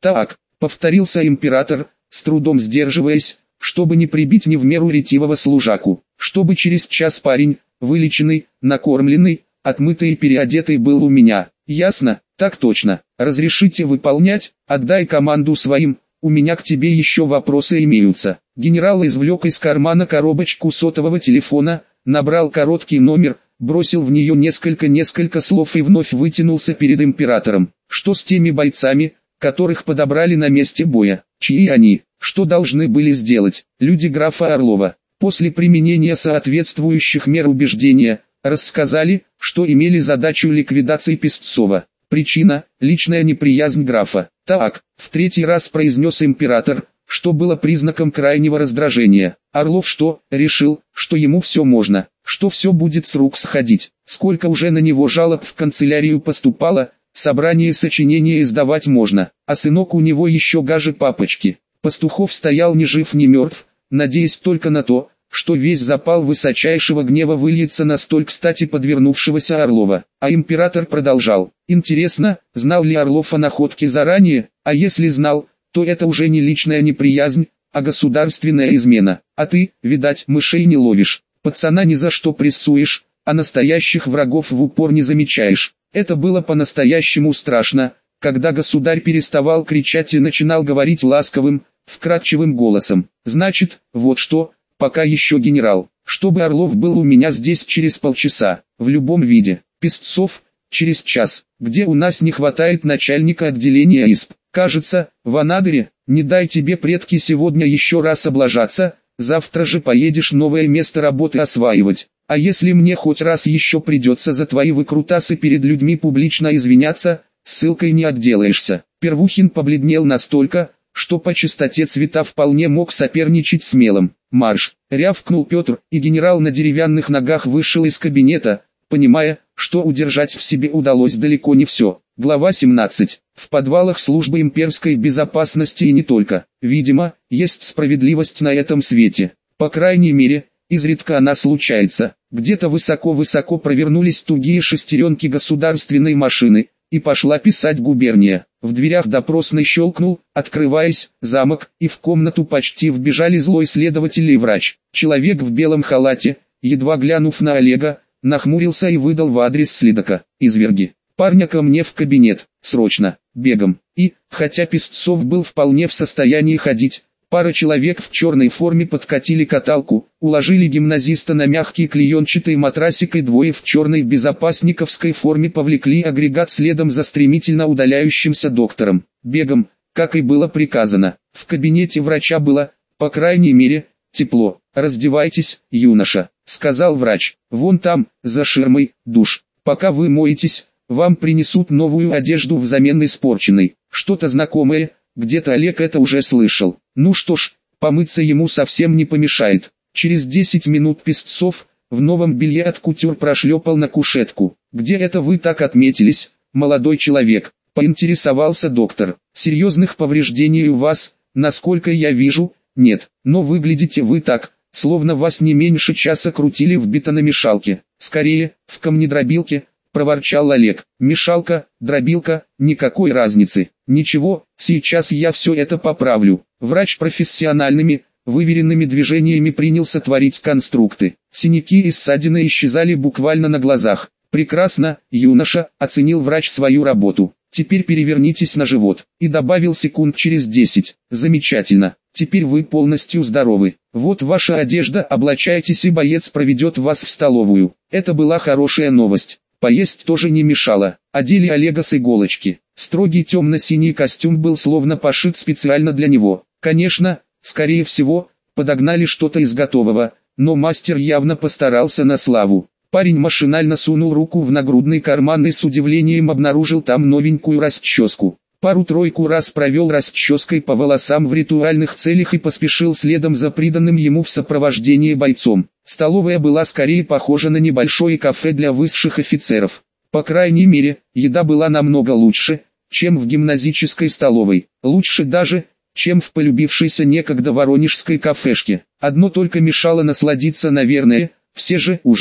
Так, повторился император, с трудом сдерживаясь, чтобы не прибить не в меру ретивого служаку, чтобы через час парень, вылеченный, накормленный, отмытый и переодетый был у меня. Ясно? Так точно. Разрешите выполнять? Отдай команду своим. У меня к тебе еще вопросы имеются. Генерал извлек из кармана коробочку сотового телефона, набрал короткий номер, бросил в нее несколько слов и вновь вытянулся перед императором. Что с теми бойцами, которых подобрали на месте боя? Чьи они? Что должны были сделать? Люди графа Орлова. После применения соответствующих мер убеждения, рассказали, что имели задачу ликвидации Песцова. Причина – личная неприязнь графа. Так, в третий раз произнес император, что было признаком крайнего раздражения. Орлов что, решил, что ему все можно, что все будет с рук сходить. Сколько уже на него жалоб в канцелярию поступало, собрание сочинения издавать можно, а сынок у него еще гаже папочки. Пастухов стоял ни жив ни мертв, надеясь только на то, что весь запал высочайшего гнева выльется на столь кстати подвернувшегося Орлова. А император продолжал. Интересно, знал ли Орлов о находке заранее, а если знал, то это уже не личная неприязнь, а государственная измена. А ты, видать, мышей не ловишь, пацана ни за что прессуешь, а настоящих врагов в упор не замечаешь. Это было по-настоящему страшно, когда государь переставал кричать и начинал говорить ласковым, вкрадчивым голосом. Значит, вот что, пока еще генерал, чтобы Орлов был у меня здесь через полчаса, в любом виде. Песцов, через час, где у нас не хватает начальника отделения ИСП. Кажется, в Анадыре, не дай тебе предки сегодня еще раз облажаться, завтра же поедешь новое место работы осваивать. А если мне хоть раз еще придется за твои выкрутасы перед людьми публично извиняться, ссылкой не отделаешься. Первухин побледнел настолько, что по чистоте цвета вполне мог соперничать с мелом. «Марш!» — рявкнул Петр, и генерал на деревянных ногах вышел из кабинета, понимая, что удержать в себе удалось далеко не все. Глава 17. В подвалах службы имперской безопасности и не только. Видимо, есть справедливость на этом свете. По крайней мере, изредка она случается. Где-то высоко-высоко провернулись тугие шестеренки государственной машины, и пошла писать губерния. В дверях допросной щелкнул, открываясь, замок, и в комнату почти вбежали злой следователь и врач. Человек в белом халате, едва глянув на Олега, нахмурился и выдал в адрес следака. «Изверги. Парня ко мне в кабинет, срочно, бегом». И, хотя Песцов был вполне в состоянии ходить, пара человек в черной форме подкатили каталку, уложили гимназиста на мягкий клеенчатый матрасик и двое в черной безопасниковской форме повлекли агрегат следом за стремительно удаляющимся доктором. Бегом, как и было приказано. В кабинете врача было, по крайней мере, тепло. «Раздевайтесь, юноша», — сказал врач. «Вон там, за ширмой, душ. Пока вы моетесь, вам принесут новую одежду взамен испорченной». Что-то знакомое, где-то Олег это уже слышал. Ну что ж, помыться ему совсем не помешает. Через 10 минут Песцов, в новом белье от кутюр, прошлепал на кушетку. «Где это вы так отметились, молодой человек?» — поинтересовался доктор. «Серьезных повреждений у вас, насколько я вижу, нет, но выглядите вы так, словно вас не меньше часа крутили в бетономешалке». «Скорее, в камнедробилке», — проворчал Олег. «Мешалка, дробилка, никакой разницы». «Ничего, сейчас я все это поправлю». Врач профессиональными, выверенными движениями принялся творить конструкты. Синяки и ссадины исчезали буквально на глазах. «Прекрасно, юноша», — оценил врач свою работу. «Теперь перевернитесь на живот». И добавил секунд через 10. «Замечательно. Теперь вы полностью здоровы. Вот ваша одежда, облачайтесь и боец проведет вас в столовую». Это была хорошая новость. Поесть тоже не мешало. Одели Олега с иголочки. Строгий темно-синий костюм был словно пошит специально для него. Конечно, скорее всего, подогнали что-то из готового, но мастер явно постарался на славу. Парень машинально сунул руку в нагрудный карман и с удивлением обнаружил там новенькую расческу. Пару-тройку раз провел расческой по волосам в ритуальных целях и поспешил следом за приданным ему в сопровождении бойцом. Столовая была скорее похожа на небольшое кафе для высших офицеров. По крайней мере, еда была намного лучше, чем в гимназической столовой. Лучше даже, чем в полюбившейся некогда воронежской кафешке. Одно только мешало насладиться, наверное, все же ужином.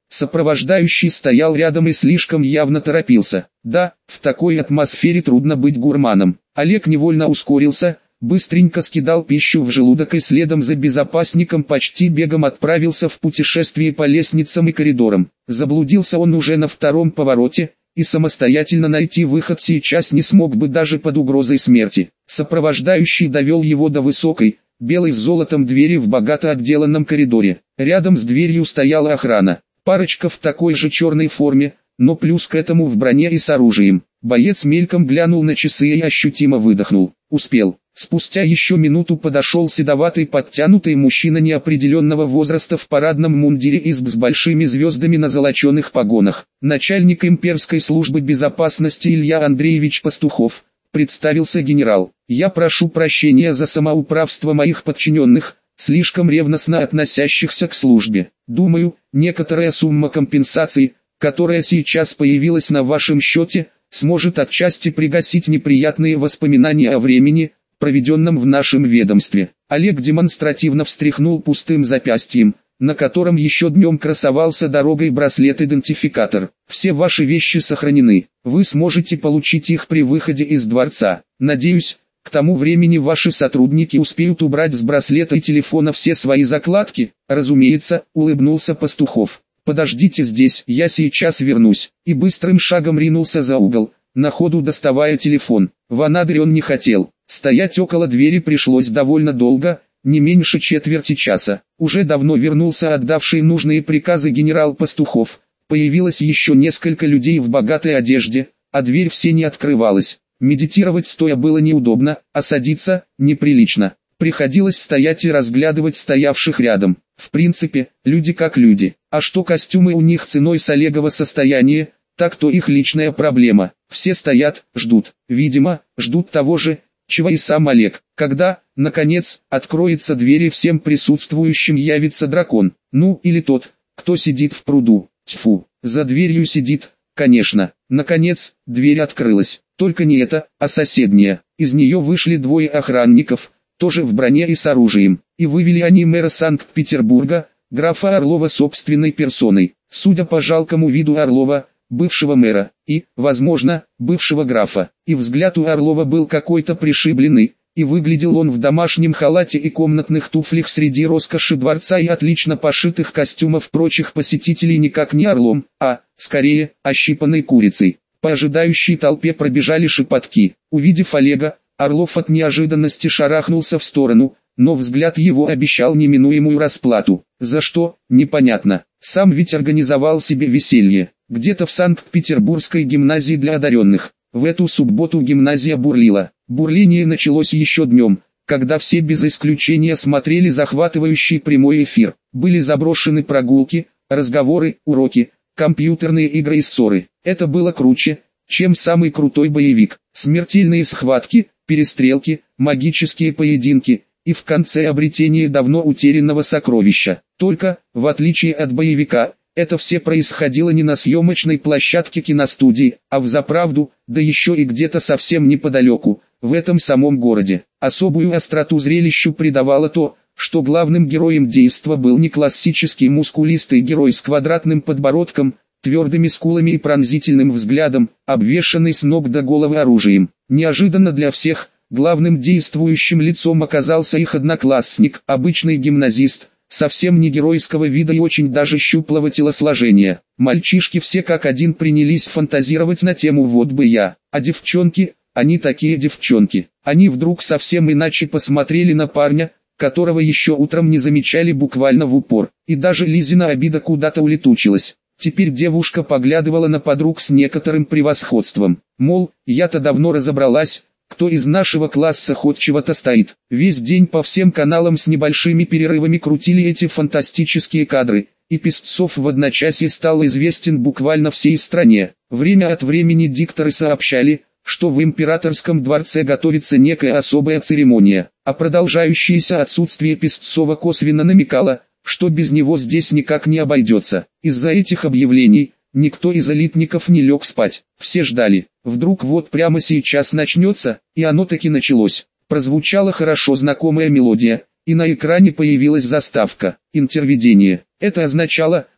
Сопровождающий стоял рядом и слишком явно торопился. Да, в такой атмосфере трудно быть гурманом. Олег невольно ускорился, быстренько скидал пищу в желудок и следом за безопасником почти бегом отправился в путешествие по лестницам и коридорам. Заблудился он уже на втором повороте, и самостоятельно найти выход сейчас не смог бы даже под угрозой смерти. Сопровождающий довел его до высокой, белой с золотом двери в богато отделанном коридоре. Рядом с дверью стояла охрана. Парочка в такой же черной форме, но плюс к этому в броне и с оружием. Боец мельком глянул на часы и ощутимо выдохнул. Успел. Спустя еще минуту подошел седоватый подтянутый мужчина неопределенного возраста в парадном мундире и с большими звездами на золоченых погонах. Начальник имперской службы безопасности Илья Андреевич Пастухов, представился генерал. Я прошу прощения за самоуправство моих подчиненных, слишком ревностно относящихся к службе. Думаю, некоторая сумма компенсации, которая сейчас появилась на вашем счете, сможет отчасти пригасить неприятные воспоминания о времени, проведенном в нашем ведомстве. Олег демонстративно встряхнул пустым запястьем, на котором еще днем красовался дорогой браслет-идентификатор. Все ваши вещи сохранены. Вы сможете получить их при выходе из дворца. Надеюсь, к тому времени ваши сотрудники успеют убрать с браслета и телефона все свои закладки. Разумеется, улыбнулся Пастухов. Подождите здесь, я сейчас вернусь. И быстрым шагом ринулся за угол, на ходу доставая телефон. В анадырь он не хотел. Стоять около двери пришлось довольно долго, не меньше четверти часа. Уже давно вернулся отдавший нужные приказы генерал Пастухов. Появилось еще несколько людей в богатой одежде, а дверь все не открывалась. Медитировать стоя было неудобно, а садиться – неприлично. Приходилось стоять и разглядывать стоявших рядом. В принципе, люди как люди. А что костюмы у них ценой с Олегова состояния, так то их личная проблема. Все стоят, ждут. Видимо, ждут того же, чего и сам Олег. Когда, наконец, откроется дверь и всем присутствующим явится дракон. Ну или тот, кто сидит в пруду. Тьфу, за дверью сидит, конечно. Наконец, дверь открылась. Только не эта, а соседняя. Из нее вышли двое охранников, тоже в броне и с оружием. И вывели они мэра Санкт-Петербурга, графа Орлова собственной персоной. Судя по жалкому виду Орлова, бывшего мэра, и, возможно, бывшего графа. И взгляд у Орлова был какой-то пришибленный, и выглядел он в домашнем халате и комнатных туфлях среди роскоши дворца и отлично пошитых костюмов прочих посетителей никак не орлом, а, скорее, ощипанной курицей. По ожидающей толпе пробежали шепотки. Увидев Олега, Орлов от неожиданности шарахнулся в сторону, но взгляд его обещал неминуемую расплату. За что, непонятно. Сам ведь организовал себе веселье. Где-то в Санкт-Петербургской гимназии для одаренных. В эту субботу гимназия бурлила. Бурление началось еще днем, когда все без исключения смотрели захватывающий прямой эфир. Были заброшены прогулки, разговоры, уроки, компьютерные игры и ссоры. Это было круче, чем самый крутой боевик. Смертельные схватки, перестрелки, магические поединки и в конце обретение давно утерянного сокровища. Только, в отличие от боевика, это все происходило не на съемочной площадке киностудии, а взаправду, да еще и где-то совсем неподалеку, в этом самом городе. Особую остроту зрелищу придавало то, что главным героем действа был не классический мускулистый герой с квадратным подбородком, твердыми скулами и пронзительным взглядом, обвешанный с ног до головы оружием. Неожиданно для всех, главным действующим лицом оказался их одноклассник, обычный гимназист, совсем не геройского вида и очень даже щуплого телосложения. Мальчишки все как один принялись фантазировать на тему «вот бы я», а девчонки, они такие девчонки. Они вдруг совсем иначе посмотрели на парня, которого еще утром не замечали буквально в упор, и даже Лизина обида куда-то улетучилась. Теперь девушка поглядывала на подруг с некоторым превосходством, мол, я-то давно разобралась, кто из нашего класса хоть чего-то стоит. Весь день по всем каналам с небольшими перерывами крутили эти фантастические кадры, и Песцов в одночасье стал известен буквально всей стране. Время от времени дикторы сообщали, что в императорском дворце готовится некая особая церемония, а продолжающееся отсутствие Песцова косвенно намекало, что без него здесь никак не обойдется. Из-за этих объявлений никто из элитников не лег спать. Все ждали. Вдруг вот прямо сейчас начнется, и оно таки началось. Прозвучала хорошо знакомая мелодия, и на экране появилась заставка «Интерведение». Это означало,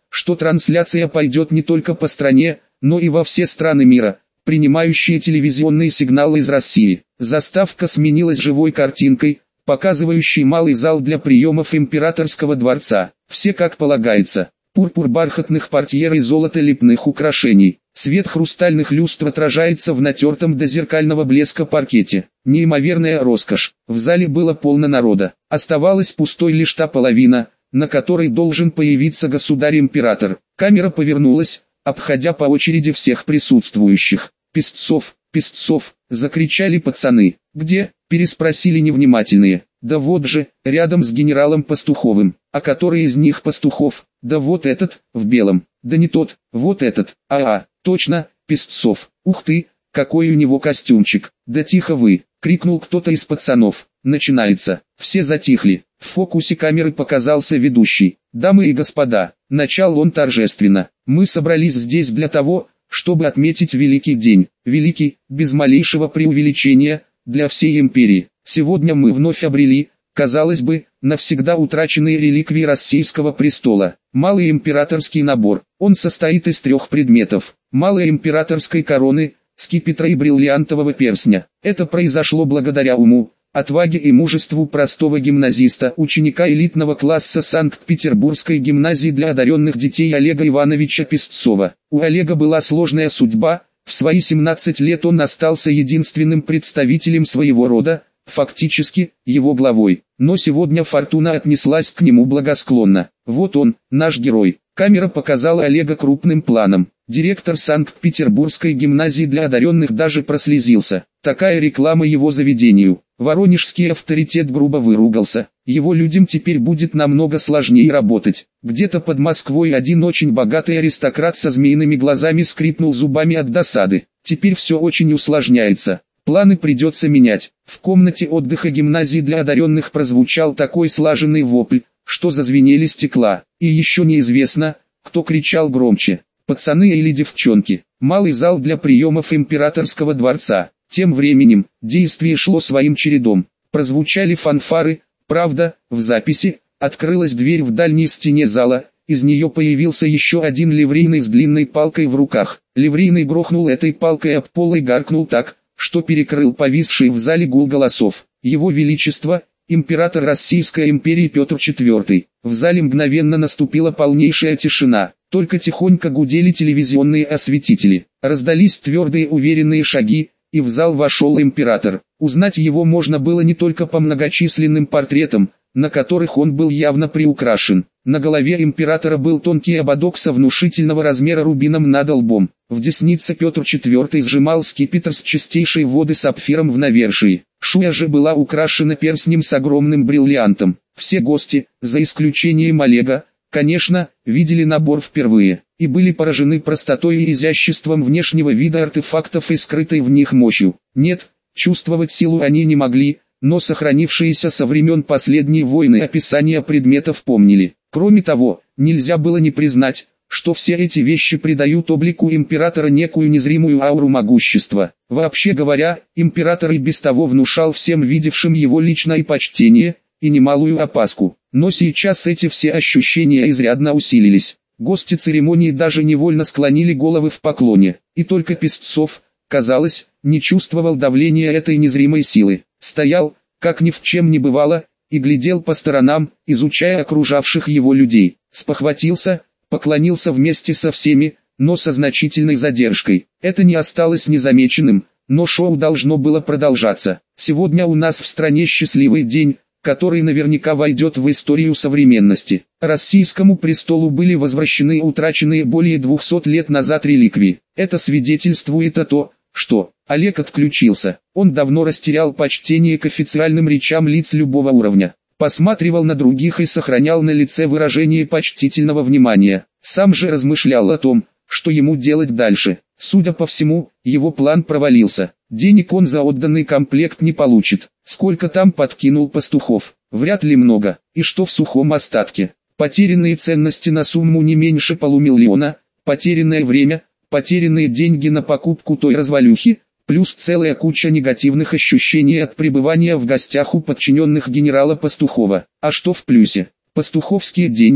что трансляция пойдет не только по стране, но и во все страны мира, принимающие телевизионные сигналы из России. Заставка сменилась живой картинкой, показывающей малый зал для приемов императорского дворца. Все как полагается. Пурпур бархатных портьер и золото лепных украшений. Свет хрустальных люстр отражается в натертом до зеркального блеска паркете. Неимоверная роскошь. В зале было полно народа. Оставалась пустой лишь та половина, на которой должен появиться государь-император. Камера повернулась, обходя по очереди всех присутствующих. «Песцов, Песцов!» — закричали пацаны. «Где?» — переспросили невнимательные. «Да вот же, рядом с генералом Пастуховым». «А который из них Пастухов?» «Да вот этот, в белом». «Да не тот, вот этот». Точно, Песцов. Ух ты, какой у него костюмчик». «Да тихо вы!» — крикнул кто-то из пацанов. «Начинается». Все затихли. В фокусе камеры показался ведущий. «Дамы и господа», — начал он торжественно, — «мы собрались здесь для того, чтобы отметить великий день. Великий, без малейшего преувеличения, для всей империи. Сегодня мы вновь обрели, казалось бы, навсегда утраченные реликвии российского престола. Малый императорский набор. Он состоит из 3 предметов. Малой императорской короны, скипетра и бриллиантового перстня. Это произошло благодаря уму, отваге и мужеству простого гимназиста, ученика элитного класса Санкт-Петербургской гимназии для одаренных детей Олега Ивановича Песцова. У Олега была сложная судьба, в свои 17 лет он остался единственным представителем своего рода, фактически, его главой. Но сегодня фортуна отнеслась к нему благосклонно. Вот он, наш герой. Камера показала Олега крупным планом. Директор Санкт-Петербургской гимназии для одаренных даже прослезился. Такая реклама его заведению. Воронежский авторитет грубо выругался. Его людям теперь будет намного сложнее работать. Где-то под Москвой один очень богатый аристократ со змеиными глазами скрипнул зубами от досады. Теперь все очень усложняется. Планы придется менять. В комнате отдыха гимназии для одаренных прозвучал такой слаженный вопль, что зазвенели стекла. И еще неизвестно, кто кричал громче, пацаны или девчонки. Малый зал для приемов императорского дворца. Тем временем, действие шло своим чередом. Прозвучали фанфары, правда, в записи, открылась дверь в дальней стене зала, из нее появился еще один ливрейный с длинной палкой в руках. Ливрейный грохнул этой палкой об пол и гаркнул так, что перекрыл повисший в зале гул голосов. Его Величество, император Российской империи Петр IV. В зале мгновенно наступила полнейшая тишина, только тихонько гудели телевизионные осветители. Раздались твердые уверенные шаги, и в зал вошел император. Узнать его можно было не только по многочисленным портретам, на которых он был явно приукрашен. На голове императора был тонкий ободок со внушительного размера рубином над лбом. В деснице Петр IV сжимал скипетр с чистейшей воды сапфиром в навершии. Шуя же была украшена перстнем с огромным бриллиантом. Все гости, за исключением Олега, конечно, видели набор впервые, и были поражены простотой и изяществом внешнего вида артефактов и скрытой в них мощью. Нет, чувствовать силу они не могли, но сохранившиеся со времен последней войны описания предметов помнили. Кроме того, нельзя было не признать, что все эти вещи придают облику императора некую незримую ауру могущества. Вообще говоря, император и без того внушал всем видевшим его лично и почтение, и немалую опаску. Но сейчас эти все ощущения изрядно усилились. Гости церемонии даже невольно склонили головы в поклоне, и только Песцов, казалось, не чувствовал давления этой незримой силы. Стоял, как ни в чем не бывало, и глядел по сторонам, изучая окружавших его людей. Спохватился, поклонился вместе со всеми, но со значительной задержкой. Это не осталось незамеченным, но шоу должно было продолжаться. Сегодня у нас в стране счастливый день, который наверняка войдет в историю современности. Российскому престолу были возвращены утраченные более 200 лет назад реликвии. Это свидетельствует о том, что Олег отключился. Он давно растерял почтение к официальным речам лиц любого уровня. Посматривал на других и сохранял на лице выражение почтительного внимания. Сам же размышлял о том, что ему делать дальше. Судя по всему, его план провалился. Денег он за отданный комплект не получит. Сколько там подкинул Пастухов? Вряд ли много. И что в сухом остатке? Потерянные ценности на сумму не меньше полумиллиона, потерянное время, потерянные деньги на покупку той развалюхи, плюс целая куча негативных ощущений от пребывания в гостях у подчиненных генерала Пастухова. А что в плюсе? Пастуховские деньги,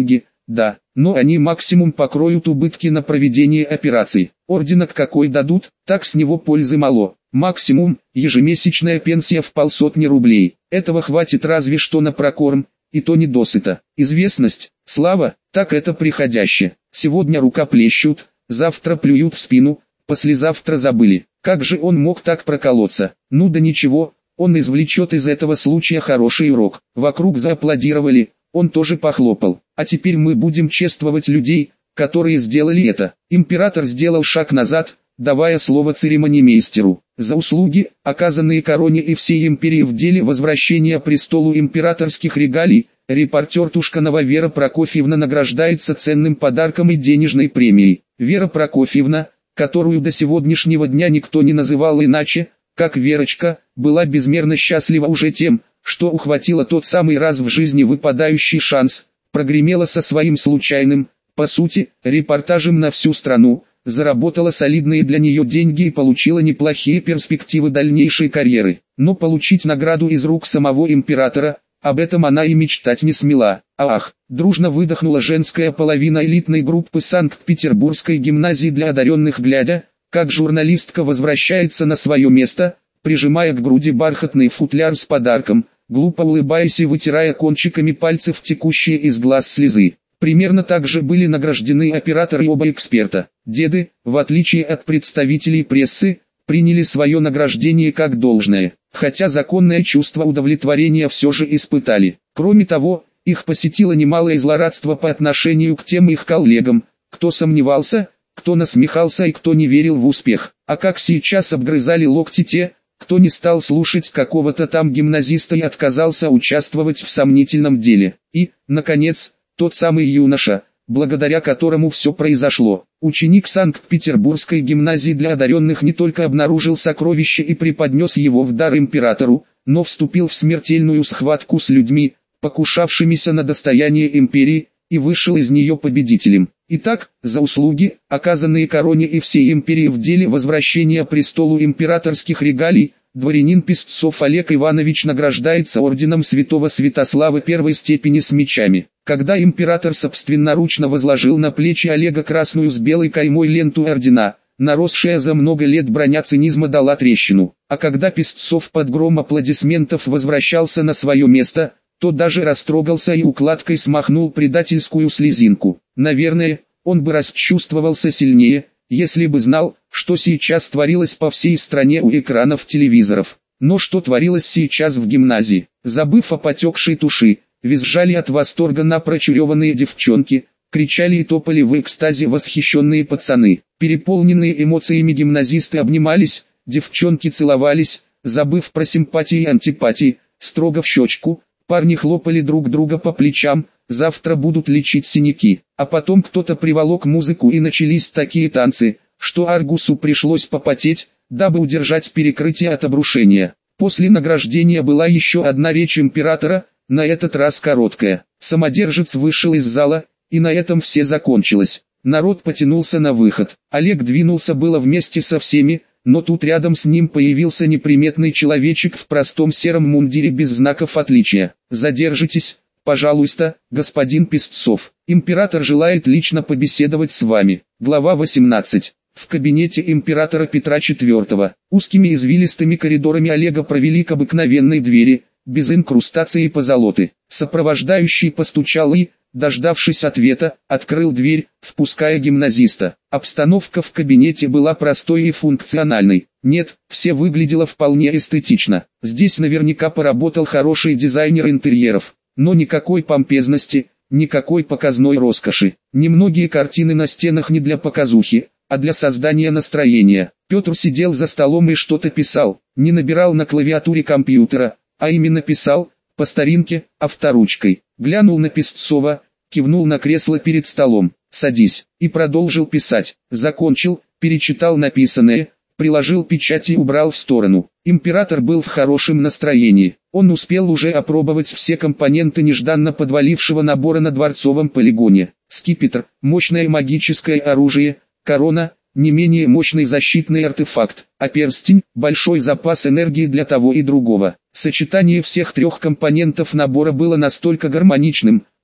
да, но они максимум покроют убытки на проведение операций. Орденок какой дадут, так с него пользы мало. Максимум, ежемесячная пенсия в 500 рублей. Этого хватит разве что на прокорм, и то не досыта. Известность, слава, так это приходяще. Сегодня рукоплещут, завтра плюют в спину, послезавтра забыли. Как же он мог так проколоться? Ну да ничего, он извлечет из этого случая хороший урок. Вокруг зааплодировали, он тоже похлопал. А теперь мы будем чествовать людей, которые сделали это. Император сделал шаг назад, давая слово церемонимейстеру. За услуги, оказанные короне и всей империи в деле возвращения престолу императорских регалий, репортер Тушканова Вера Прокофьевна награждается ценным подарком и денежной премией. Вера Прокофьевна, которую до сегодняшнего дня никто не называл иначе, как Верочка, была безмерно счастлива уже тем, что ухватила тот самый раз в жизни выпадающий шанс, прогремела со своим случайным, по сути, репортажем на всю страну, заработала солидные для нее деньги и получила неплохие перспективы дальнейшей карьеры. Но получить награду из рук самого императора, об этом она и мечтать не смела. Ах, дружно выдохнула женская половина элитной группы Санкт-Петербургской гимназии для одаренных, глядя, как журналистка возвращается на свое место, прижимая к груди бархатный футляр с подарком, глупо улыбаясь и вытирая кончиками пальцев текущие из глаз слезы. Примерно так же были награждены оператор и оба эксперта. Деды, в отличие от представителей прессы, приняли свое награждение как должное, хотя законное чувство удовлетворения все же испытали. Кроме того, их посетило немалое злорадство по отношению к тем их коллегам, кто сомневался, кто насмехался и кто не верил в успех. А как сейчас обгрызали локти те, кто не стал слушать какого-то там гимназиста и отказался участвовать в сомнительном деле. И, наконец, тот самый юноша, благодаря которому все произошло. Ученик Санкт-Петербургской гимназии для одаренных не только обнаружил сокровище и преподнес его в дар императору, но вступил в смертельную схватку с людьми, покушавшимися на достояние империи, и вышел из нее победителем. Итак, за услуги, оказанные короне и всей империи в деле возвращения престолу императорских регалий, дворянин Песцов Олег Иванович награждается орденом Святого Святослава первой степени с мечами. Когда император собственноручно возложил на плечи Олега красную с белой каймой ленту ордена, наросшая за много лет броня цинизма дала трещину. А когда Песцов под гром аплодисментов возвращался на свое место, то даже растрогался и укладкой смахнул предательскую слезинку. Наверное, он бы расчувствовался сильнее, если бы знал, что сейчас творилось по всей стране у экранов телевизоров. Но что творилось сейчас в гимназии? Забыв о потекшей туши, визжали от восторга напрочуреванные девчонки, кричали и топали в экстазе восхищенные пацаны. Переполненные эмоциями гимназисты обнимались, девчонки целовались, забыв про симпатии и антипатии, строго в щечку. Парни хлопали друг друга по плечам, завтра будут лечить синяки. А потом кто-то приволок музыку и начались такие танцы, что Аргусу пришлось попотеть, дабы удержать перекрытие от обрушения. После награждения была еще одна речь императора, на этот раз короткая. Самодержец вышел из зала, и на этом все закончилось. Народ потянулся на выход. Олег двинулся было вместе со всеми, но тут рядом с ним появился неприметный человечек в простом сером мундире без знаков отличия. «Задержитесь, пожалуйста, господин Песцов. Император желает лично побеседовать с вами». Глава 18. В кабинете императора Петра IV. Узкими извилистыми коридорами Олега провели к обыкновенной двери, без инкрустации позолоты. Сопровождающий постучал и, дождавшись ответа, открыл дверь, впуская гимназиста. Обстановка в кабинете была простой и функциональной. Нет, все выглядело вполне эстетично. Здесь наверняка поработал хороший дизайнер интерьеров. Но никакой помпезности, никакой показной роскоши. Немногие картины на стенах не для показухи, а для создания настроения. Петр сидел за столом и что-то писал. Не набирал на клавиатуре компьютера, а именно писал, по старинке, авторучкой. Глянул на Песцова, кивнул на кресло перед столом. «Садись», и продолжил писать. Закончил, перечитал написанное, приложил печать и убрал в сторону. Император был в хорошем настроении. Он успел уже опробовать все компоненты нежданно подвалившего набора на дворцовом полигоне. Скипетр, мощное магическое оружие, корона, не менее мощный защитный артефакт, а перстень, большой запас энергии для того и другого. Сочетание всех трех компонентов набора было настолько гармоничным,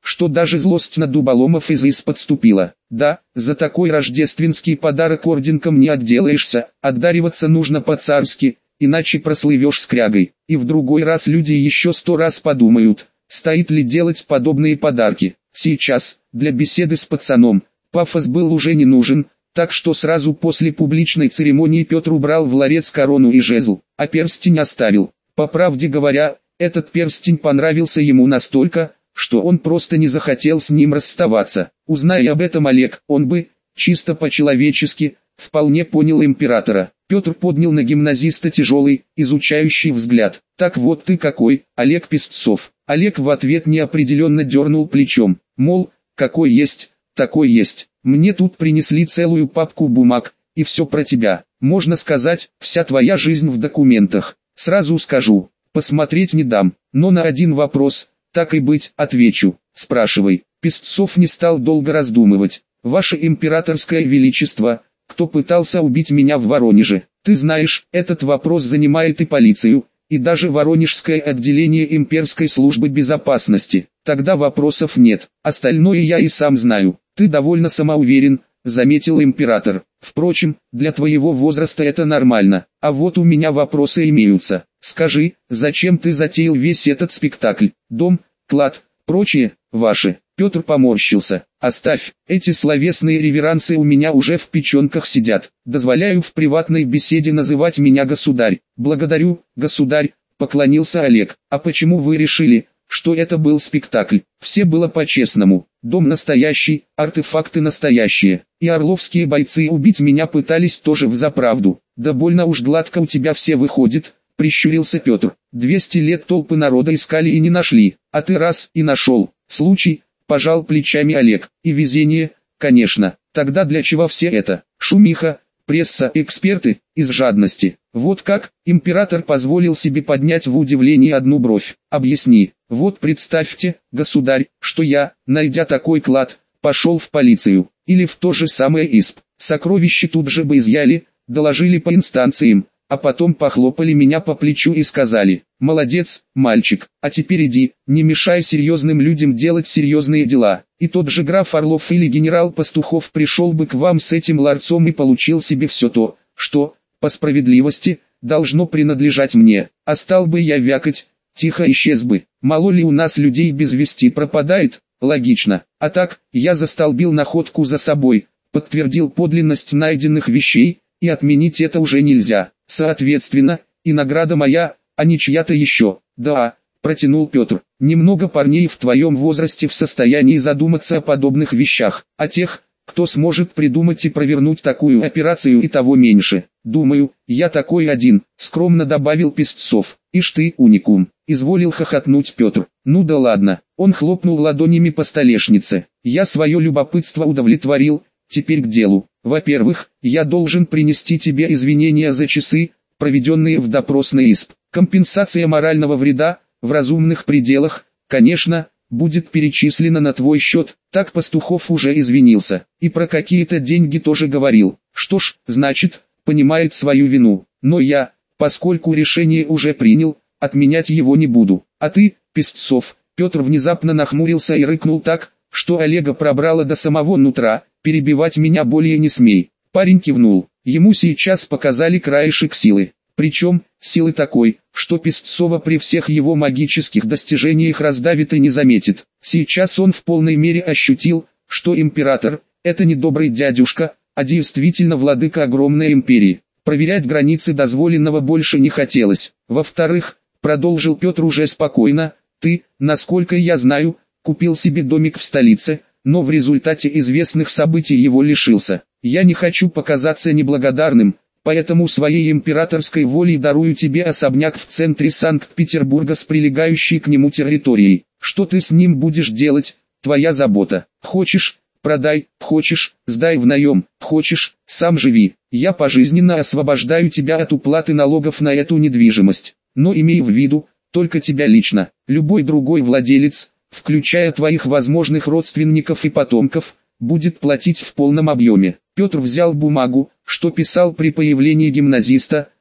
что даже злость на дуболомов из подступила. Да, за такой рождественский подарок орденком не отделаешься, отдариваться нужно по-царски, иначе прослывешь скрягой. И в другой раз люди еще 100 раз подумают, стоит ли делать подобные подарки. Сейчас, для беседы с пацаном, пафос был уже не нужен, так что сразу после публичной церемонии Петр убрал в ларец корону и жезл, а перстень оставил. По правде говоря, этот перстень понравился ему настолько, что он просто не захотел с ним расставаться. Узная об этом Олег, он бы, чисто по-человечески, вполне понял императора. Петр поднял на гимназиста тяжелый, изучающий взгляд. «Так вот ты какой, Олег Песцов». Олег в ответ неопределенно дернул плечом, мол, какой есть, такой есть. Мне тут принесли целую папку бумаг, и все про тебя. Можно сказать, вся твоя жизнь в документах. Сразу скажу, посмотреть не дам, но на один вопрос, так и быть, отвечу. Спрашивай. Песцов не стал долго раздумывать. Ваше императорское величество, кто пытался убить меня в Воронеже? Ты знаешь, этот вопрос занимает и полицию, и даже Воронежское отделение имперской службы безопасности. Тогда вопросов нет, остальное я и сам знаю. Ты довольно самоуверен, заметил император. Впрочем, для твоего возраста это нормально. А вот у меня вопросы имеются. Скажи, зачем ты затеял весь этот спектакль? Дом, клад, прочее, ваши. Петр поморщился. Оставь, эти словесные реверансы у меня уже в печенках сидят. Дозволяю в приватной беседе называть меня государь. Благодарю, государь, поклонился Олег. А почему вы решили, что это был спектакль? Все было по-честному. Дом настоящий, артефакты настоящие. И орловские бойцы убить меня пытались тоже взаправду. Да больно уж гладко у тебя все выходит, прищурился Петр. 200 лет толпы народа искали и не нашли, а ты раз и нашел. Случай, пожал плечами Олег. И везение, конечно. Тогда для чего все это? Шумиха, пресса, эксперты, из жадности. Вот как, император позволил себе поднять в удивлении одну бровь. Объясни. Вот представьте, государь, что я, найдя такой клад, пошел в полицию, или в то же самое ИСП. Сокровища тут же бы изъяли, доложили по инстанциям, а потом похлопали меня по плечу и сказали: «Молодец, мальчик, а теперь иди, не мешай серьезным людям делать серьезные дела». И тот же граф Орлов или генерал Пастухов пришел бы к вам с этим ларцом и получил себе все то, что, по справедливости, должно принадлежать мне. А стал бы я вякать, тихо исчез бы. Мало ли у нас людей без вести пропадает, логично. А так, я застолбил находку за собой, подтвердил подлинность найденных вещей, и отменить это уже нельзя. Соответственно, и награда моя, а не чья-то еще. Да, протянул Петр. Немного парней в твоем возрасте в состоянии задуматься о подобных вещах, а тех, кто сможет придумать и провернуть такую операцию, и того меньше. Думаю, я такой один, скромно добавил Песцов. Ишь ты, уникум, изволил хохотнуть Петр. Ну да ладно, он хлопнул ладонями по столешнице. Я свое любопытство удовлетворил, теперь к делу. Во-первых, я должен принести тебе извинения за часы, проведенные в допросной ИСП. Компенсация морального вреда, в разумных пределах, конечно, будет перечислена на твой счет. Так Пастухов уже извинился, и про какие-то деньги тоже говорил. Что ж, значит, понимает свою вину. Но я, поскольку решение уже принял, отменять его не буду. А ты, Песцов, Петр внезапно нахмурился и рыкнул так, что Олега пробрало до самого нутра. Перебивать меня более не смей. Парень кивнул. Ему сейчас показали краешек силы. Причем, силы такой, что Песцова при всех его магических достижениях раздавит и не заметит. Сейчас он в полной мере ощутил, что император – это не добрый дядюшка, а действительно владыка огромной империи. Проверять границы дозволенного больше не хотелось. Во-вторых, продолжил Петр уже спокойно, ты, насколько я знаю, купил себе домик в столице, но в результате известных событий его лишился. Я не хочу показаться неблагодарным, поэтому своей императорской волей дарую тебе особняк в центре Санкт-Петербурга с прилегающей к нему территорией. Что ты с ним будешь делать, твоя забота. Хочешь – продай, хочешь – сдай в наем, хочешь – сам живи. Я пожизненно освобождаю тебя от уплаты налогов на эту недвижимость. Но имей в виду, только тебя лично. Любой другой владелец, включая твоих возможных родственников и потомков, будет платить в полном объеме. Петр взял бумагу, что писал при появлении гимназиста,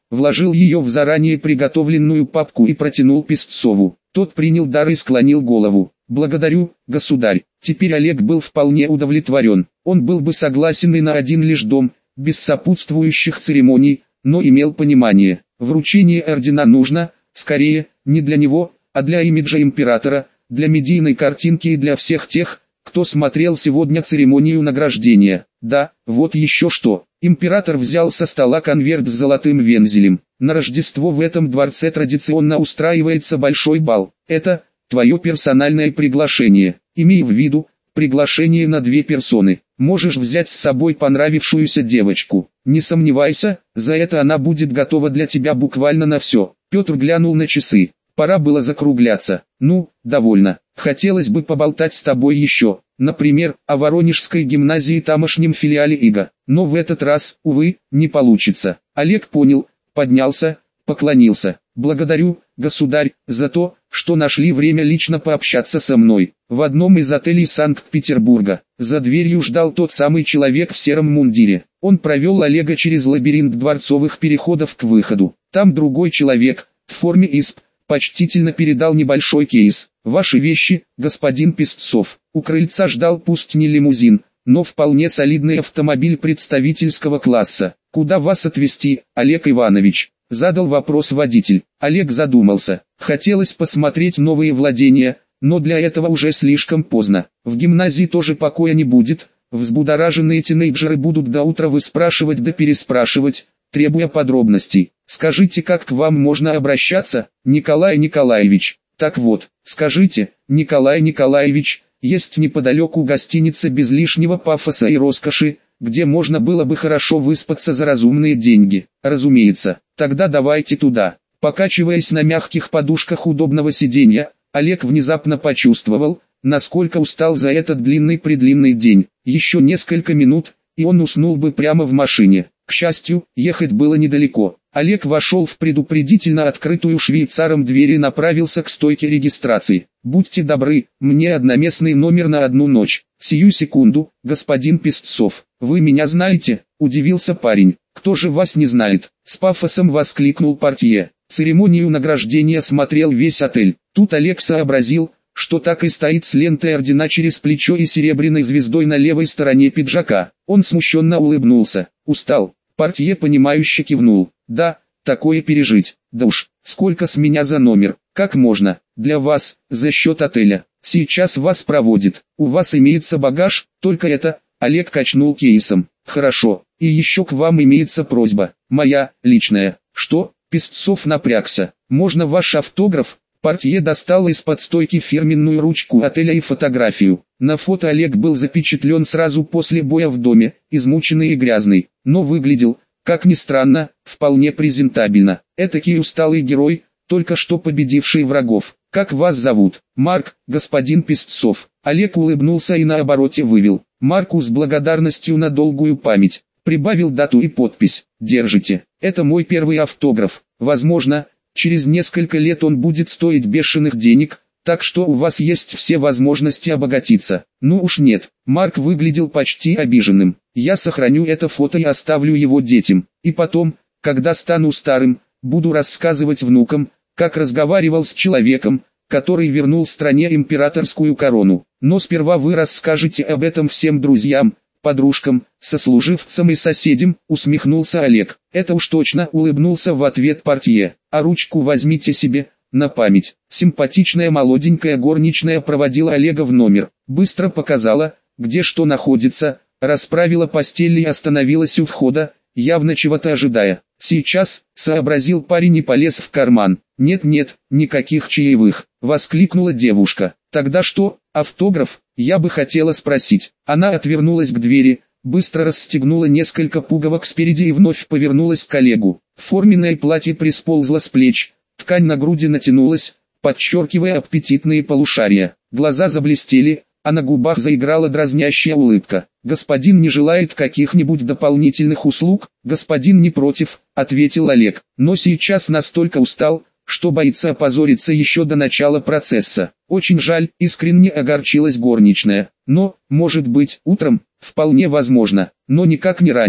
вложил ее в заранее приготовленную папку и протянул Песцову. Тот принял дар и склонил голову. «Благодарю, государь». Теперь Олег был вполне удовлетворен. Он был бы согласен и на один лишь дом, без сопутствующих церемоний, но имел понимание. Вручение ордена нужно, скорее, не для него, а для имиджа императора, для медийной картинки и для всех тех, кто смотрел сегодня церемонию награждения. Да, вот еще что. Император взял со стола конверт с золотым вензелем. На Рождество в этом дворце традиционно устраивается большой бал. Это твое персональное приглашение. Имей в виду, приглашение на 2 персоны. Можешь взять с собой понравившуюся девочку. Не сомневайся, за это она будет готова для тебя буквально на все. Петр глянул на часы. Пора было закругляться. Ну, довольно. Хотелось бы поболтать с тобой еще. Например, о Воронежской гимназии, тамошнем филиале ИГА. Но в этот раз, увы, не получится. Олег понял, поднялся, поклонился. Благодарю, государь, за то, что нашли время лично пообщаться со мной. В одном из отелей Санкт-Петербурга. За дверью ждал тот самый человек в сером мундире. Он провел Олега через лабиринт дворцовых переходов к выходу. Там другой человек, в форме ИСП, почтительно передал небольшой кейс. «Ваши вещи, господин Песцов». У крыльца ждал пусть не лимузин, но вполне солидный автомобиль представительского класса. «Куда вас отвезти, Олег Иванович?» — задал вопрос водитель. Олег задумался. Хотелось посмотреть новые владения, но для этого уже слишком поздно. В гимназии тоже покоя не будет. Взбудораженные тинейджеры будут до утра выспрашивать да переспрашивать, требуя подробностей. «Скажите, как к вам можно обращаться, Николай Николаевич?» «Так вот, скажите, Николай Николаевич, есть неподалеку гостиница без лишнего пафоса и роскоши, где можно было бы хорошо выспаться за разумные деньги». «Разумеется, тогда давайте туда». Покачиваясь на мягких подушках удобного сиденья, Олег внезапно почувствовал, насколько устал за этот длинный-предлинный день. Еще несколько минут, и он уснул бы прямо в машине. К счастью, ехать было недалеко. Олег вошел в предупредительно открытую швейцаром дверь и направился к стойке регистрации. «Будьте добры, мне одноместный номер на 1 ночь». «Сию секунду, господин Песцов. Вы меня знаете?» – удивился парень. «Кто же вас не знает?» – с пафосом воскликнул портье. Церемонию награждения смотрел весь отель. Тут Олег сообразил, что так и стоит с лентой ордена через плечо и серебряной звездой на левой стороне пиджака. Он смущенно улыбнулся. «Устал?» Портье понимающе кивнул. «Да, такое пережить. Да уж, сколько с меня за номер? Как можно? Для вас, за счет отеля. Сейчас вас проводит. У вас имеется багаж, только это...» Олег качнул кейсом. «Хорошо, и еще к вам имеется просьба. Моя, личная». «Что?» Песцов напрягся. «Можно ваш автограф?» Портье достал из-под стойки фирменную ручку отеля и фотографию. На фото Олег был запечатлен сразу после боя в доме, измученный и грязный, но выглядел, как ни странно, вполне презентабельно. Этакий усталый герой, только что победивший врагов. «Как вас зовут?» «Марк, господин Песцов». Олег улыбнулся и на обороте вывел. «Марку с благодарностью на долгую память». Прибавил дату и подпись. «Держите, это мой первый автограф. Возможно, через несколько лет он будет стоить бешеных денег, так что у вас есть все возможности обогатиться». «Ну уж нет». Марк выглядел почти обиженным. «Я сохраню это фото и оставлю его детям. И потом, когда стану старым, буду рассказывать внукам, как разговаривал с человеком, который вернул стране императорскую корону. Но сперва вы расскажете об этом всем друзьям, подружкам, сослуживцам и соседям», усмехнулся Олег. «Это уж точно», улыбнулся в ответ портье. «А ручку возьмите себе, на память». Симпатичная молоденькая горничная проводила Олега в номер, быстро показала, где что находится, расправила постель и остановилась у входа, явно чего-то ожидая. «Сейчас», сообразил парень и полез в карман. «Нет-нет, никаких чаевых», воскликнула девушка. «Тогда что, автограф?» «Я бы хотела спросить». Она отвернулась к двери, быстро расстегнула несколько пуговок спереди и вновь повернулась к Олегу. Форменное платье присползло с плеч, ткань на груди натянулась, подчеркивая аппетитные полушария. Глаза заблестели, а на губах заиграла дразнящая улыбка. «Господин не желает каких-нибудь дополнительных услуг?» «Господин не против», — ответил Олег, «но сейчас настолько устал, что боится опозориться еще до начала процесса». «Очень жаль», — искренне огорчилась горничная. «Но, может быть, утром?» «Вполне возможно, но никак не раньше».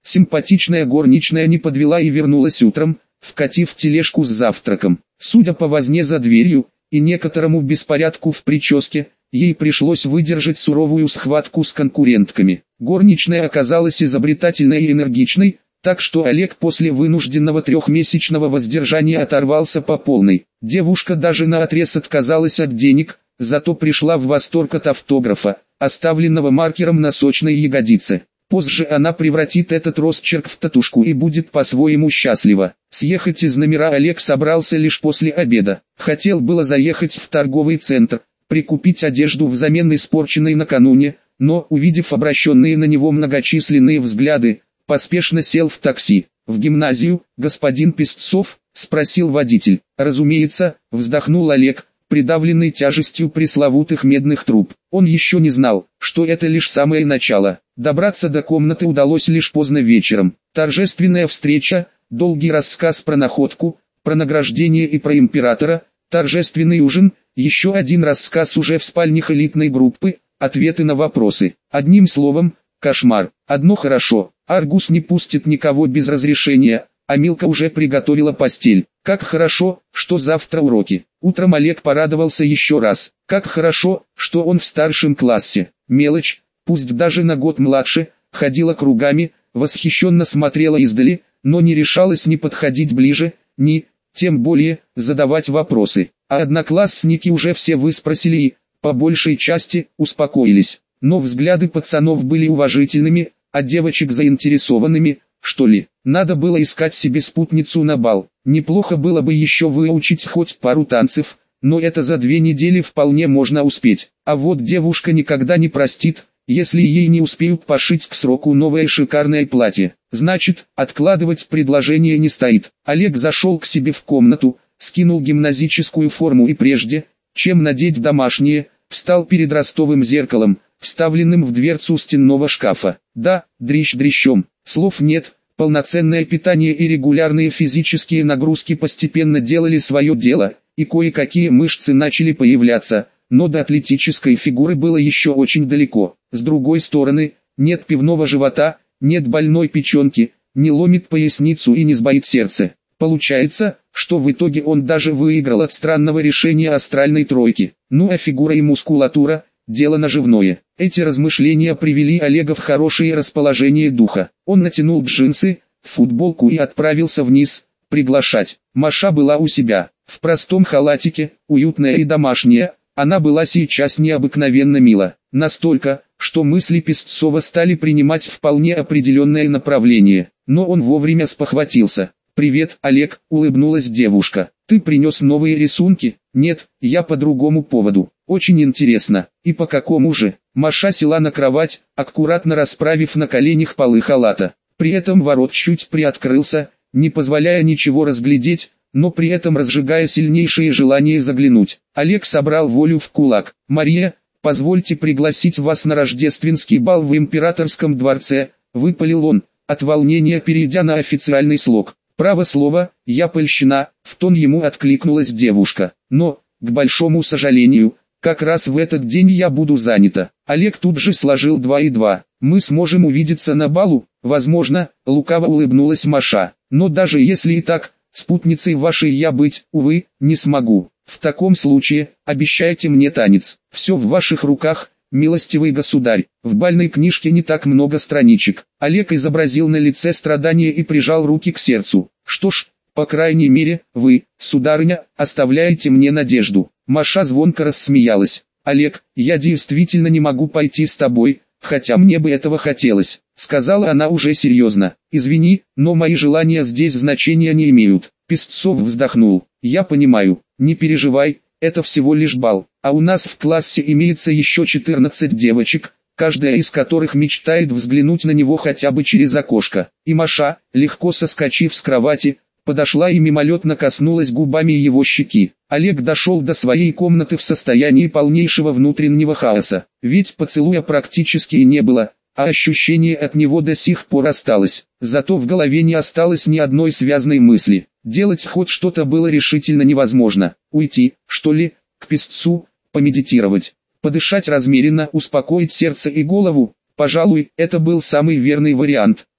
Симпатичная горничная не подвела и вернулась утром, вкатив тележку с завтраком. Судя по возне за дверью и некоторому беспорядку в прическе, ей пришлось выдержать суровую схватку с конкурентками. Горничная оказалась изобретательной и энергичной, так что Олег после вынужденного трехмесячного воздержания оторвался по полной. Девушка даже наотрез отказалась от денег, зато пришла в восторг от автографа, оставленного маркером на сочной ягодице. Позже она превратит этот росчерк в татушку и будет по-своему счастлива. Съехать из номера Олег собрался лишь после обеда. Хотел было заехать в торговый центр, прикупить одежду взамен испорченной накануне, но, увидев обращенные на него многочисленные взгляды, поспешно сел в такси. «В гимназию, господин Песцов?» – спросил водитель. «Разумеется», – вздохнул Олег, придавленный тяжестью пресловутых медных труб. Он еще не знал, что это лишь самое начало. Добраться до комнаты удалось лишь поздно вечером. Торжественная встреча, долгий рассказ про находку, про награждение и про императора, торжественный ужин, еще один рассказ уже в спальнях элитной группы, ответы на вопросы. Одним словом, кошмар. Одно хорошо, Аргус не пустит никого без разрешения, а Милка уже приготовила постель. Как хорошо, что завтра уроки. Утром Олег порадовался еще раз. Как хорошо, что он в старшем классе. Мелочь, пусть даже на год младше, ходила кругами, восхищенно смотрела издали, но не решалась ни подходить ближе, ни, тем более, задавать вопросы. А одноклассники уже все выспросили и, по большей части, успокоились. Но взгляды пацанов были уважительными, а девочек заинтересованными, что ли. Надо было искать себе спутницу на бал. Неплохо было бы еще выучить хоть пару танцев, но это за 2 недели вполне можно успеть. А вот девушка никогда не простит, если ей не успеют пошить к сроку новое шикарное платье. Значит, откладывать предложение не стоит. Олег зашел к себе в комнату, скинул гимназическую форму и прежде, чем надеть домашнее, встал перед ростовым зеркалом, вставленным в дверцу стенного шкафа. Да, дрищ дрищом, слов нет. Полноценное питание и регулярные физические нагрузки постепенно делали свое дело, и кое-какие мышцы начали появляться, но до атлетической фигуры было еще очень далеко. С другой стороны, нет пивного живота, нет больной печенки, не ломит поясницу и не сбоит сердце. Получается, что в итоге он даже выиграл от странного решения астральной тройки. Ну а фигура и мускулатура – дело наживное. Эти размышления привели Олега в хорошее расположение духа. Он натянул джинсы, футболку и отправился вниз, приглашать. Маша была у себя, в простом халатике, уютная и домашняя. Она была сейчас необыкновенно мила. Настолько, что мысли Песцова стали принимать вполне определенное направление. Но он вовремя спохватился. «Привет, Олег», — улыбнулась девушка. «Ты принес новые рисунки?» «Нет, я по другому поводу. Очень интересно. И по какому же?» Маша села на кровать, аккуратно расправив на коленях полы халата. При этом ворот чуть приоткрылся, не позволяя ничего разглядеть, но при этом разжигая сильнейшее желание заглянуть. Олег собрал волю в кулак. «Мария, позвольте пригласить вас на рождественский бал в императорском дворце», — выпалил он, от волнения перейдя на официальный слог. «Право слово, я польщена», — в тон ему откликнулась девушка. «Но, к большому сожалению, как раз в этот день я буду занята». Олег тут же сложил 2 и 2. «Мы сможем увидеться на балу?» «Возможно», — лукаво улыбнулась Маша. «Но даже если и так, спутницей вашей я быть, увы, не смогу. В таком случае, обещайте мне танец. Все в ваших руках, милостивый государь». В бальной книжке не так много страничек. Олег изобразил на лице страдание и прижал руки к сердцу. «Что ж, по крайней мере, вы, сударыня, оставляете мне надежду». Маша звонко рассмеялась. «Олег, я действительно не могу пойти с тобой, хотя мне бы этого хотелось», — сказала она уже серьезно. «Извини, но мои желания здесь значения не имеют». Песцов вздохнул. «Я понимаю, не переживай, это всего лишь бал, а у нас в классе имеется еще 14 девочек, каждая из которых мечтает взглянуть на него хотя бы через окошко». И Маша, легко соскочив с кровати, подошла и мимолетно коснулась губами его щеки. Олег дошел до своей комнаты в состоянии полнейшего внутреннего хаоса, ведь поцелуя практически и не было, а ощущение от него до сих пор осталось. Зато в голове не осталось ни одной связной мысли. Делать хоть что-то было решительно невозможно. Уйти, что ли, к песцу, помедитировать, подышать размеренно, успокоить сердце и голову. Пожалуй, это был самый верный вариант.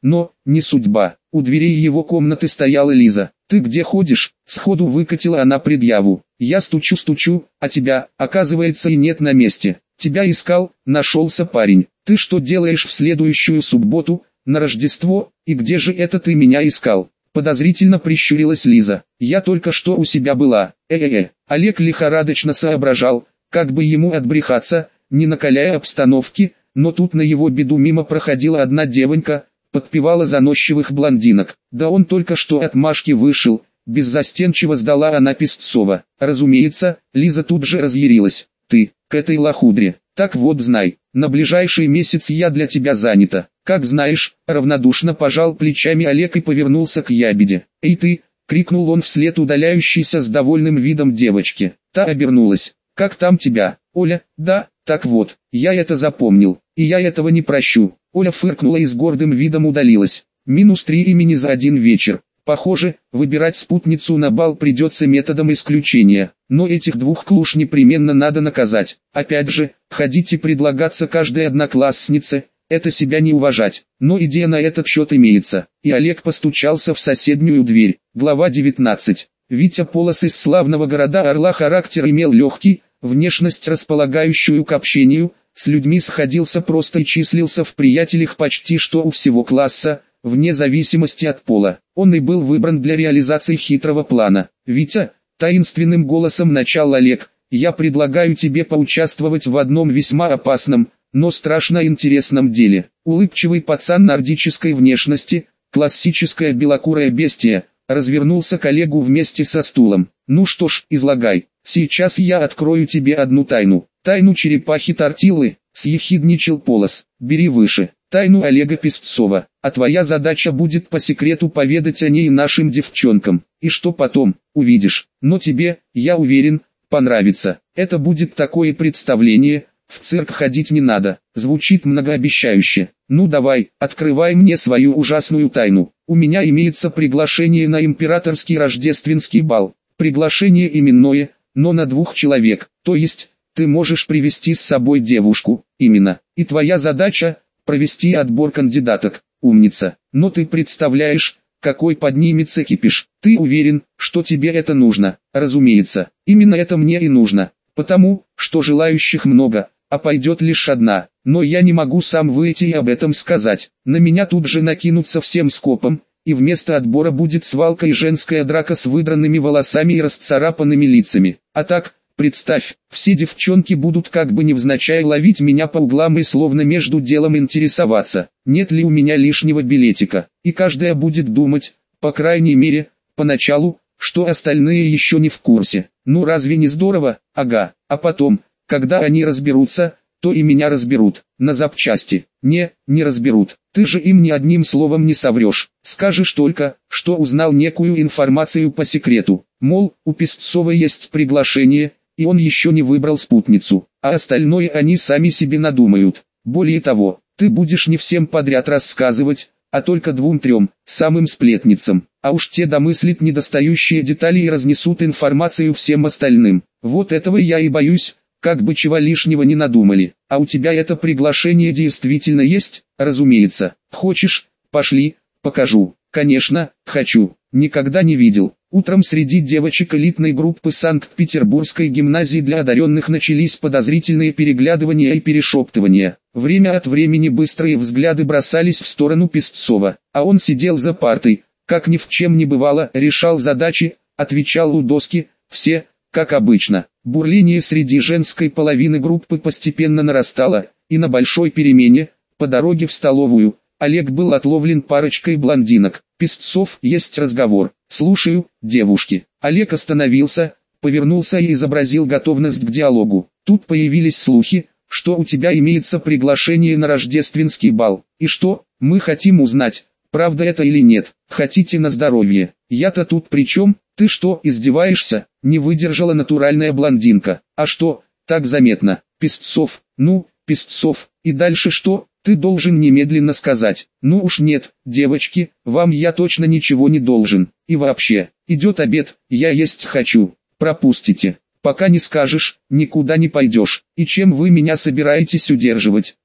но не судьба. У дверей его комнаты стояла Лиза. «Ты где ходишь?» — сходу выкатила она предъяву. «Я стучу, а тебя, оказывается, и нет на месте. Тебя искал, нашелся парень. Ты что делаешь в следующую субботу, на Рождество, и где же это ты меня искал?» Подозрительно прищурилась Лиза. «Я только что у себя была». Олег лихорадочно соображал, как бы ему отбрехаться, не накаляя обстановки, но тут на его беду мимо проходила одна девонька, подпевала заносчивых блондинок. Да он только что от Машки вышел, беззастенчиво сдала она Песцова. Разумеется, Лиза тут же разъярилась. «Ты, к этой лохудре, так вот знай, на ближайший месяц я для тебя занята». «Как знаешь», равнодушно пожал плечами Олег и повернулся к ябеде. «Эй ты!» — крикнул он вслед удаляющейся с довольным видом девочке. Та обернулась. «Как там тебя, Оля?» «Да, так вот, я это запомнил, и я этого не прощу». Оля фыркнула и с гордым видом удалилась. -3 имени за один вечер. Похоже, выбирать спутницу на бал придется методом исключения. Но этих двух клуш непременно надо наказать. Опять же, ходить и предлагаться каждой однокласснице — это себя не уважать. Но идея на этот счет имеется. И Олег постучался в соседнюю дверь. Глава 19. Витя Полос из славного города Орла характер имел легкий, внешность располагающую к общению, с людьми сходился просто и числился в приятелях почти что у всего класса, вне зависимости от пола. Он и был выбран для реализации хитрого плана. «Витя», — таинственным голосом начал Олег, — «я предлагаю тебе поучаствовать в одном весьма опасном, но страшно интересном деле». Улыбчивый пацан нордической внешности, классическое белокурое бестия, развернулся к Олегу вместе со стулом. «Ну что ж, излагай. Сейчас я открою тебе одну тайну. Тайну черепахи-тортилы», — съехидничал Полос. «Бери выше. Тайну Олега Песцова. А твоя задача будет по секрету поведать о ней нашим девчонкам. И что потом, увидишь. Но тебе, я уверен, понравится. Это будет такое представление, в цирк ходить не надо». Звучит многообещающе. «Ну давай, открывай мне свою ужасную тайну. У меня имеется приглашение на императорский рождественский бал. Приглашение именное, но на 2 человек. То есть, ты можешь привести с собой девушку, именно. И твоя задача — провести отбор кандидаток. Умница. Но ты представляешь, какой поднимется кипиш. Ты уверен, что тебе это нужно?» «Разумеется, именно это мне и нужно. Потому, что желающих много, а пойдет лишь одна. Но я не могу сам выйти и об этом сказать. На меня тут же накинутся всем скопом, и вместо отбора будет свалка и женская драка с выдранными волосами и расцарапанными лицами. А так, представь, все девчонки будут как бы невзначай ловить меня по углам и словно между делом интересоваться, нет ли у меня лишнего билетика. И каждая будет думать, по крайней мере, поначалу, что остальные еще не в курсе. Ну разве не здорово? Ага. А потом, когда они разберутся, то и меня разберут. На запчасти. Не разберут. Ты же им ни одним словом не соврешь. Скажешь только, что узнал некую информацию по секрету. Мол, у Песцова есть приглашение, и он еще не выбрал спутницу. А остальное они сами себе надумают. Более того, ты будешь не всем подряд рассказывать, а только 2-3, самым сплетницам. А уж те домыслят недостающие детали и разнесут информацию всем остальным. Вот этого я и боюсь. Как бы чего лишнего не надумали. А у тебя это приглашение действительно есть? Разумеется. Хочешь? Пошли, покажу. Конечно, хочу. Никогда не видел. Утром среди девочек элитной группы Санкт-Петербургской гимназии для одаренных начались подозрительные переглядывания и перешептывания. Время от времени быстрые взгляды бросались в сторону Песцова. А он сидел за партой, как ни в чем не бывало, решал задачи, отвечал у доски, все, как обычно. Бурление среди женской половины группы постепенно нарастало, и на большой перемене, по дороге в столовую, Олег был отловлен парочкой блондинок. «Песцов, есть разговор». «Слушаю, девушки». Олег остановился, повернулся и изобразил готовность к диалогу. «Тут появились слухи, что у тебя имеется приглашение на рождественский бал. И что, мы хотим узнать, правда это или нет. Хотите на здоровье. Я-то тут при чем? Ты что, издеваешься?» Не выдержала натуральная блондинка. «А что, так заметно? Песцов, ну, Песцов, и дальше что? Ты должен немедленно сказать». «Ну уж нет, девочки, вам я точно ничего не должен. И вообще, идет обед, я есть хочу. Пропустите. Пока не скажешь, никуда не пойдешь. И чем вы меня собираетесь удерживать?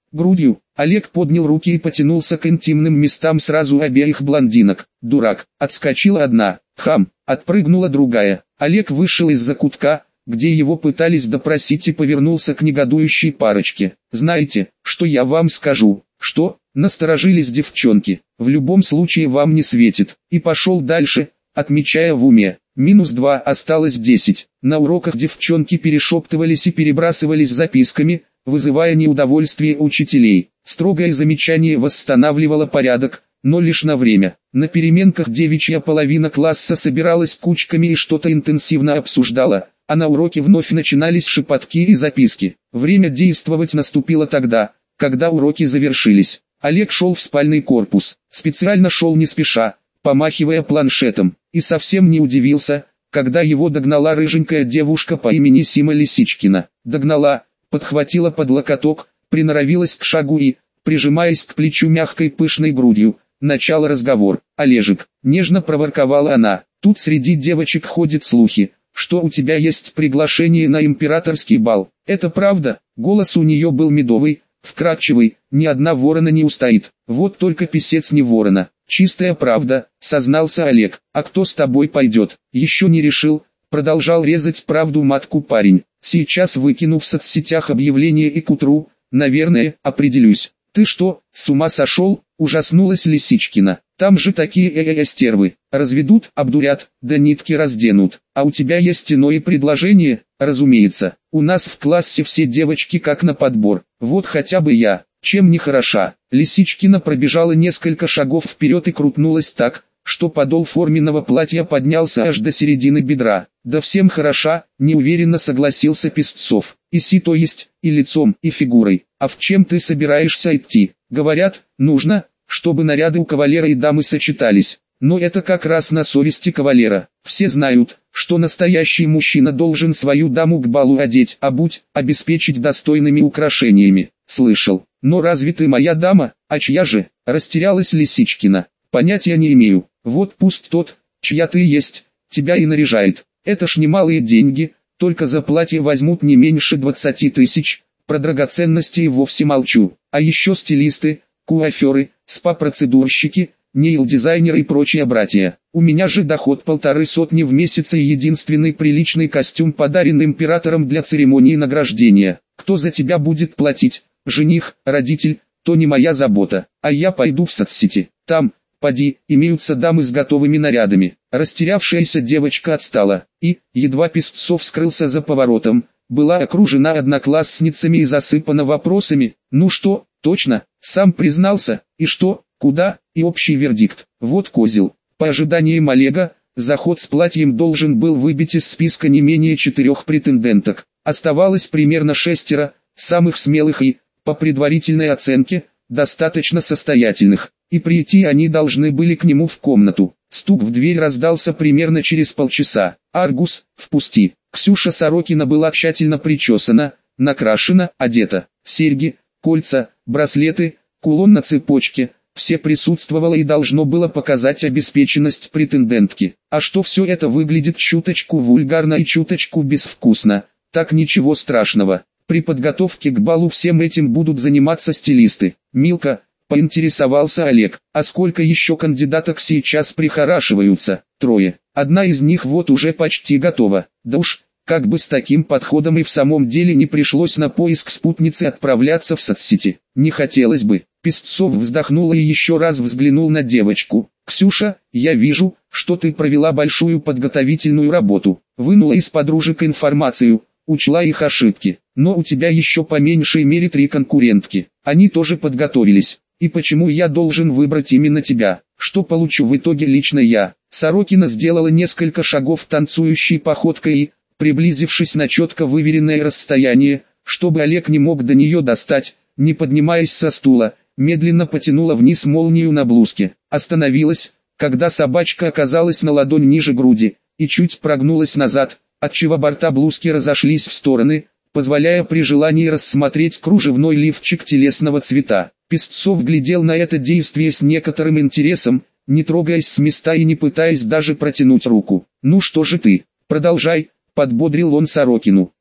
грудью. Олег поднял руки и потянулся к интимным местам сразу обеих блондинок. Дурак, отскочила одна, хам, отпрыгнула другая. Олег вышел из закутка, где его пытались допросить, и повернулся к негодующей парочке. «Знаете, что я вам скажу?» «Что?» — насторожились девчонки. «В любом случае вам не светит». И пошел дальше, отмечая в уме. -2, осталось 10. На уроках девчонки перешептывались и перебрасывались записками, вызывая неудовольствие учителей. Строгое замечание восстанавливало порядок, но лишь на время. На переменках девичья половина класса собиралась кучками и что-то интенсивно обсуждала, а на уроке вновь начинались шепотки и записки. Время действовать наступило тогда, когда уроки завершились. Олег шел в спальный корпус, специально шел не спеша, помахивая планшетом, и совсем не удивился, когда его догнала рыженькая девушка по имени Сима Лисичкина. Догнала, подхватила под локоток, приноровилась к шагу и, прижимаясь к плечу мягкой пышной грудью, начала разговор. «Олежек», — нежно проворковала она, — «тут среди девочек ходят слухи, что у тебя есть приглашение на императорский бал. Это правда?» Голос у нее был медовый, вкрадчивый, ни одна ворона не устоит. «Вот только писец не ворона». «Чистая правда», — сознался Олег. «А кто с тобой пойдет?» «Еще не решил», — продолжал резать правду матку парень. «Сейчас выкину в соцсетях объявление и к утру, наверное, определюсь». «Ты что, с ума сошел?» — ужаснулась Лисичкина. «Там же такие стервы. Разведут, обдурят, да нитки разденут. А у тебя есть иное предложение?» «Разумеется. У нас в классе все девочки как на подбор. Вот хотя бы я. Чем не хороша?» Лисичкина пробежала несколько шагов вперед и крутнулась так, что подол форменного платья поднялся аж до середины бедра. «Да всем хороша», — неуверенно согласился Песцов. «И то есть, и лицом, и фигурой. А в чем ты собираешься идти?» «Говорят, нужно, чтобы наряды у кавалера и дамы сочетались. Но это как раз на совести кавалера. Все знают, что настоящий мужчина должен свою даму к балу одеть, обуть, обеспечить достойными украшениями». «Слышал. Но разве ты моя дама? А чья же?» — растерялась Лисичкина. «Понятия не имею. Вот пусть тот, чья ты есть, тебя и наряжает. Это ж немалые деньги, только за платье возьмут не меньше 20 тысяч, про драгоценности и вовсе молчу. А еще стилисты, куаферы, спа-процедурщики, нейл-дизайнеры и прочие братья. У меня же доход 150 в месяц и единственный приличный костюм подарен императором для церемонии награждения. Кто за тебя будет платить? Жених, родитель, то не моя забота. А я пойду в соцсети. Там, поди, имеются дамы с готовыми нарядами». Растерявшаяся девочка отстала, и, едва Песцов скрылся за поворотом, была окружена одноклассницами и засыпана вопросами. «Ну что, точно, сам признался, и что, куда?» И общий вердикт: «Вот козел». По ожиданиям Олега, заход с платьем должен был выбить из списка не менее 4 претенденток. Оставалось примерно 6, самых смелых и, по предварительной оценке, достаточно состоятельных, и прийти они должны были к нему в комнату. Стук в дверь раздался примерно через полчаса. «Аргус, впусти». Ксюша Сорокина была тщательно причесана, накрашена, одета. Серьги, кольца, браслеты, кулон на цепочке – все присутствовало и должно было показать обеспеченность претендентки. А что все это выглядит чуточку вульгарно и чуточку безвкусно, так ничего страшного. При подготовке к балу всем этим будут заниматься стилисты. «Милка», — поинтересовался Олег, — «а сколько еще кандидаток сейчас прихорашиваются?» «3. Одна из них вот уже почти готова». «Да уж, как бы с таким подходом и в самом деле не пришлось на поиск спутницы отправляться в соцсети. Не хотелось бы». Песцов вздохнул и еще раз взглянул на девочку. «Ксюша, я вижу, что ты провела большую подготовительную работу. Вынула из подружек информацию, учла их ошибки. Но у тебя еще по меньшей мере 3 конкурентки. Они тоже подготовились. И почему я должен выбрать именно тебя? Что получу в итоге лично я?» Сорокина сделала несколько шагов танцующей походкой и, приблизившись на четко выверенное расстояние, чтобы Олег не мог до нее достать, не поднимаясь со стула, медленно потянула вниз молнию на блузке. Остановилась, когда собачка оказалась на ладонь ниже груди, и чуть прогнулась назад, отчего борта блузки разошлись в стороны, позволяя при желании рассмотреть кружевной лифчик телесного цвета. Песцов глядел на это действие с некоторым интересом, не трогаясь с места и не пытаясь даже протянуть руку. «Ну что же ты, продолжай», — подбодрил он Сорокину.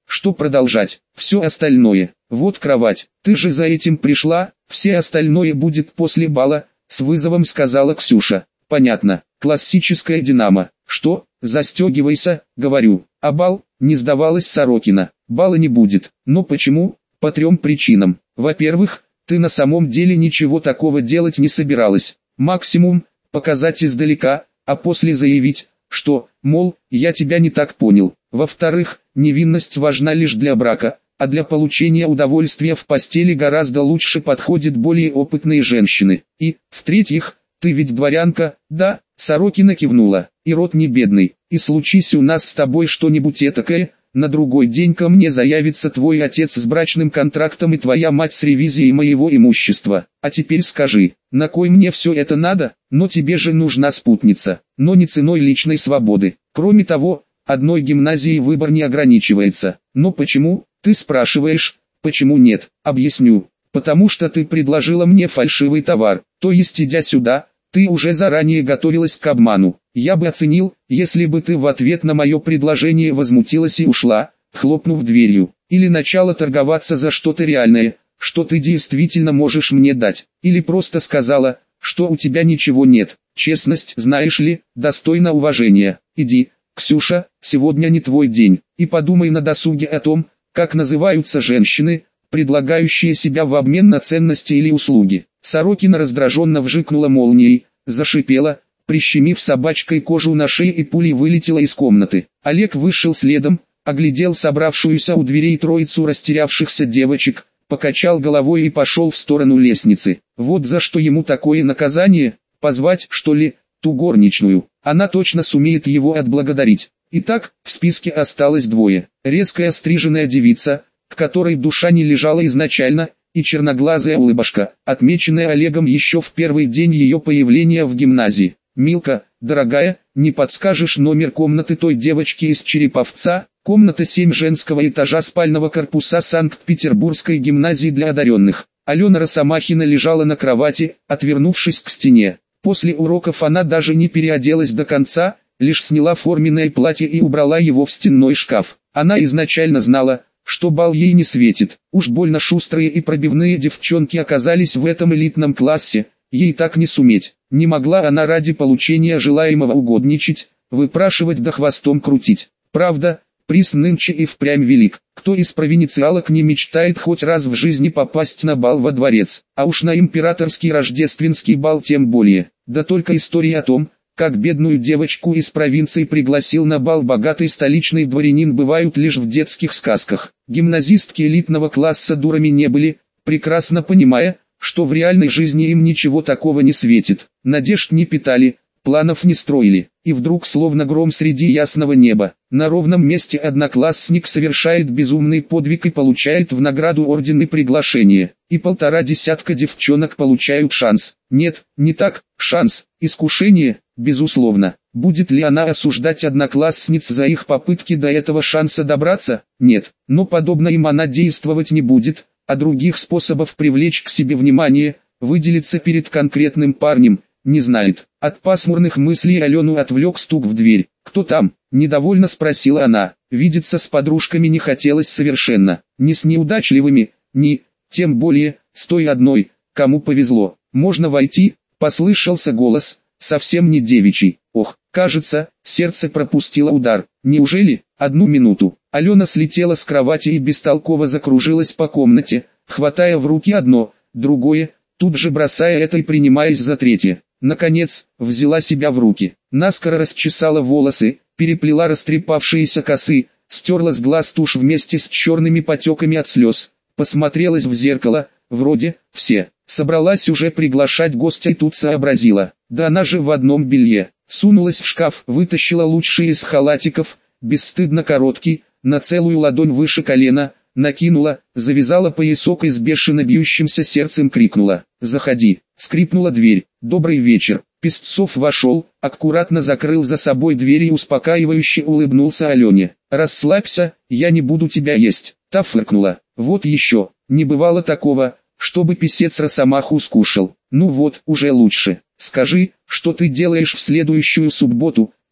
что продолжать. Все остальное, вот кровать, ты же за этим пришла, все остальное будет после бала, с вызовом сказала Ксюша. Понятно, классическая Динамо. Что, застегивайся, говорю. А бал, не сдавалась Сорокина. Бала не будет. Но почему? По 3 причинам. Во-первых, ты на самом деле ничего такого делать не собиралась. Максимум, показать издалека, а после заявить, что, мол, я тебя не так понял. Во-вторых, невинность важна лишь для брака, а для получения удовольствия в постели гораздо лучше подходят более опытные женщины. И, в-третьих, ты ведь дворянка, да? Сорокина кивнула. И род не бедный. И случись у нас с тобой что-нибудь этакое, на другой день ко мне заявится твой отец с брачным контрактом и твоя мать с ревизией моего имущества. А теперь скажи, на кой мне все это надо? Но тебе же нужна спутница, но не ценой личной свободы. Кроме того, одной гимназией выбор не ограничивается. Но почему, ты спрашиваешь, почему нет? Объясню. Потому что ты предложила мне фальшивый товар, то есть идя сюда, ты уже заранее готовилась к обману. Я бы оценил, если бы ты в ответ на мое предложение возмутилась и ушла, хлопнув дверью. Или начала торговаться за что-то реальное, что ты действительно можешь мне дать. Или просто сказала, что у тебя ничего нет. Честность, знаешь ли, достойна уважения. Иди, Ксюша, сегодня не твой день. И подумай на досуге о том, как называются женщины, предлагающие себя в обмен на ценности или услуги. Сорокина раздраженно вжикнула молнией, зашипела, прищемив собачкой кожу на шее и пулей вылетела из комнаты. Олег вышел следом, оглядел собравшуюся у дверей троицу растерявшихся девочек, покачал головой и пошел в сторону лестницы. Вот за что ему такое наказание, позвать, что ли, ту горничную. Она точно сумеет его отблагодарить. Итак, в списке осталось 2. Резкая стриженная девица, к которой душа не лежала изначально, и черноглазая улыбашка, отмеченная Олегом еще в первый день ее появления в гимназии. «Милка, дорогая, не подскажешь номер комнаты той девочки из Череповца?» Комната 7 женского этажа спального корпуса Санкт-Петербургской гимназии для одаренных. Алена Росомахина лежала на кровати, отвернувшись к стене. После уроков она даже не переоделась до конца, лишь сняла форменное платье и убрала его в стенной шкаф. Она изначально знала, что бал ей не светит. Уж больно шустрые и пробивные девчонки оказались в этом элитном классе, ей так не суметь. Не могла она ради получения желаемого угодничать, выпрашивать да хвостом крутить. Правда, приз нынче и впрямь велик. Кто из провинциалок не мечтает хоть раз в жизни попасть на бал во дворец, а уж на императорский рождественский бал тем более. Да только история о том, как бедную девочку из провинции пригласил на бал богатый столичный дворянин, бывают лишь в детских сказках. Гимназистки элитного класса дурами не были, прекрасно понимая, что в реальной жизни им ничего такого не светит. Надежд не питали, планов не строили. И вдруг, словно гром среди ясного неба, на ровном месте одноклассник совершает безумный подвиг и получает в награду орден и приглашение. И 1,5 десятка девчонок получают шанс. Нет, не так, шанс, искушение, безусловно. Будет ли она осуждать одноклассниц за их попытки до этого шанса добраться? Нет, но подобно им она действовать не будет, а других способов привлечь к себе внимание, выделиться перед конкретным парнем, не знает. От пасмурных мыслей Алену отвлек стук в дверь. «Кто там?» – недовольно спросила она. Видеться с подружками не хотелось совершенно. Ни с неудачливыми, ни, тем более, с той одной, кому повезло. «Можно войти?» – послышался голос, совсем не девичий. Ох, кажется, сердце пропустило удар. Неужели? 1 минуту. Алена слетела с кровати и бестолково закружилась по комнате, хватая в руки одно, другое, тут же бросая это и принимаясь за третье. Наконец, взяла себя в руки, наскоро расчесала волосы, переплела растрепавшиеся косы, стерла с глаз тушь вместе с черными потеками от слез, посмотрелась в зеркало, вроде, все, собралась уже приглашать гостя и тут сообразила, да она же в одном белье, сунулась в шкаф, вытащила лучший из халатиков, бесстыдно короткий, на целую ладонь выше колена, накинула, завязала поясок и с бешено бьющимся сердцем крикнула: «Заходи!» Скрипнула дверь. «Добрый вечер!» Песцов вошел, аккуратно закрыл за собой дверь и успокаивающе улыбнулся Алене. «Расслабься, я не буду тебя есть!» Та фыркнула. «Вот еще, не бывало такого, чтобы писец росомаху скушал. Ну вот, уже лучше. Скажи, что ты делаешь в следующую субботу?»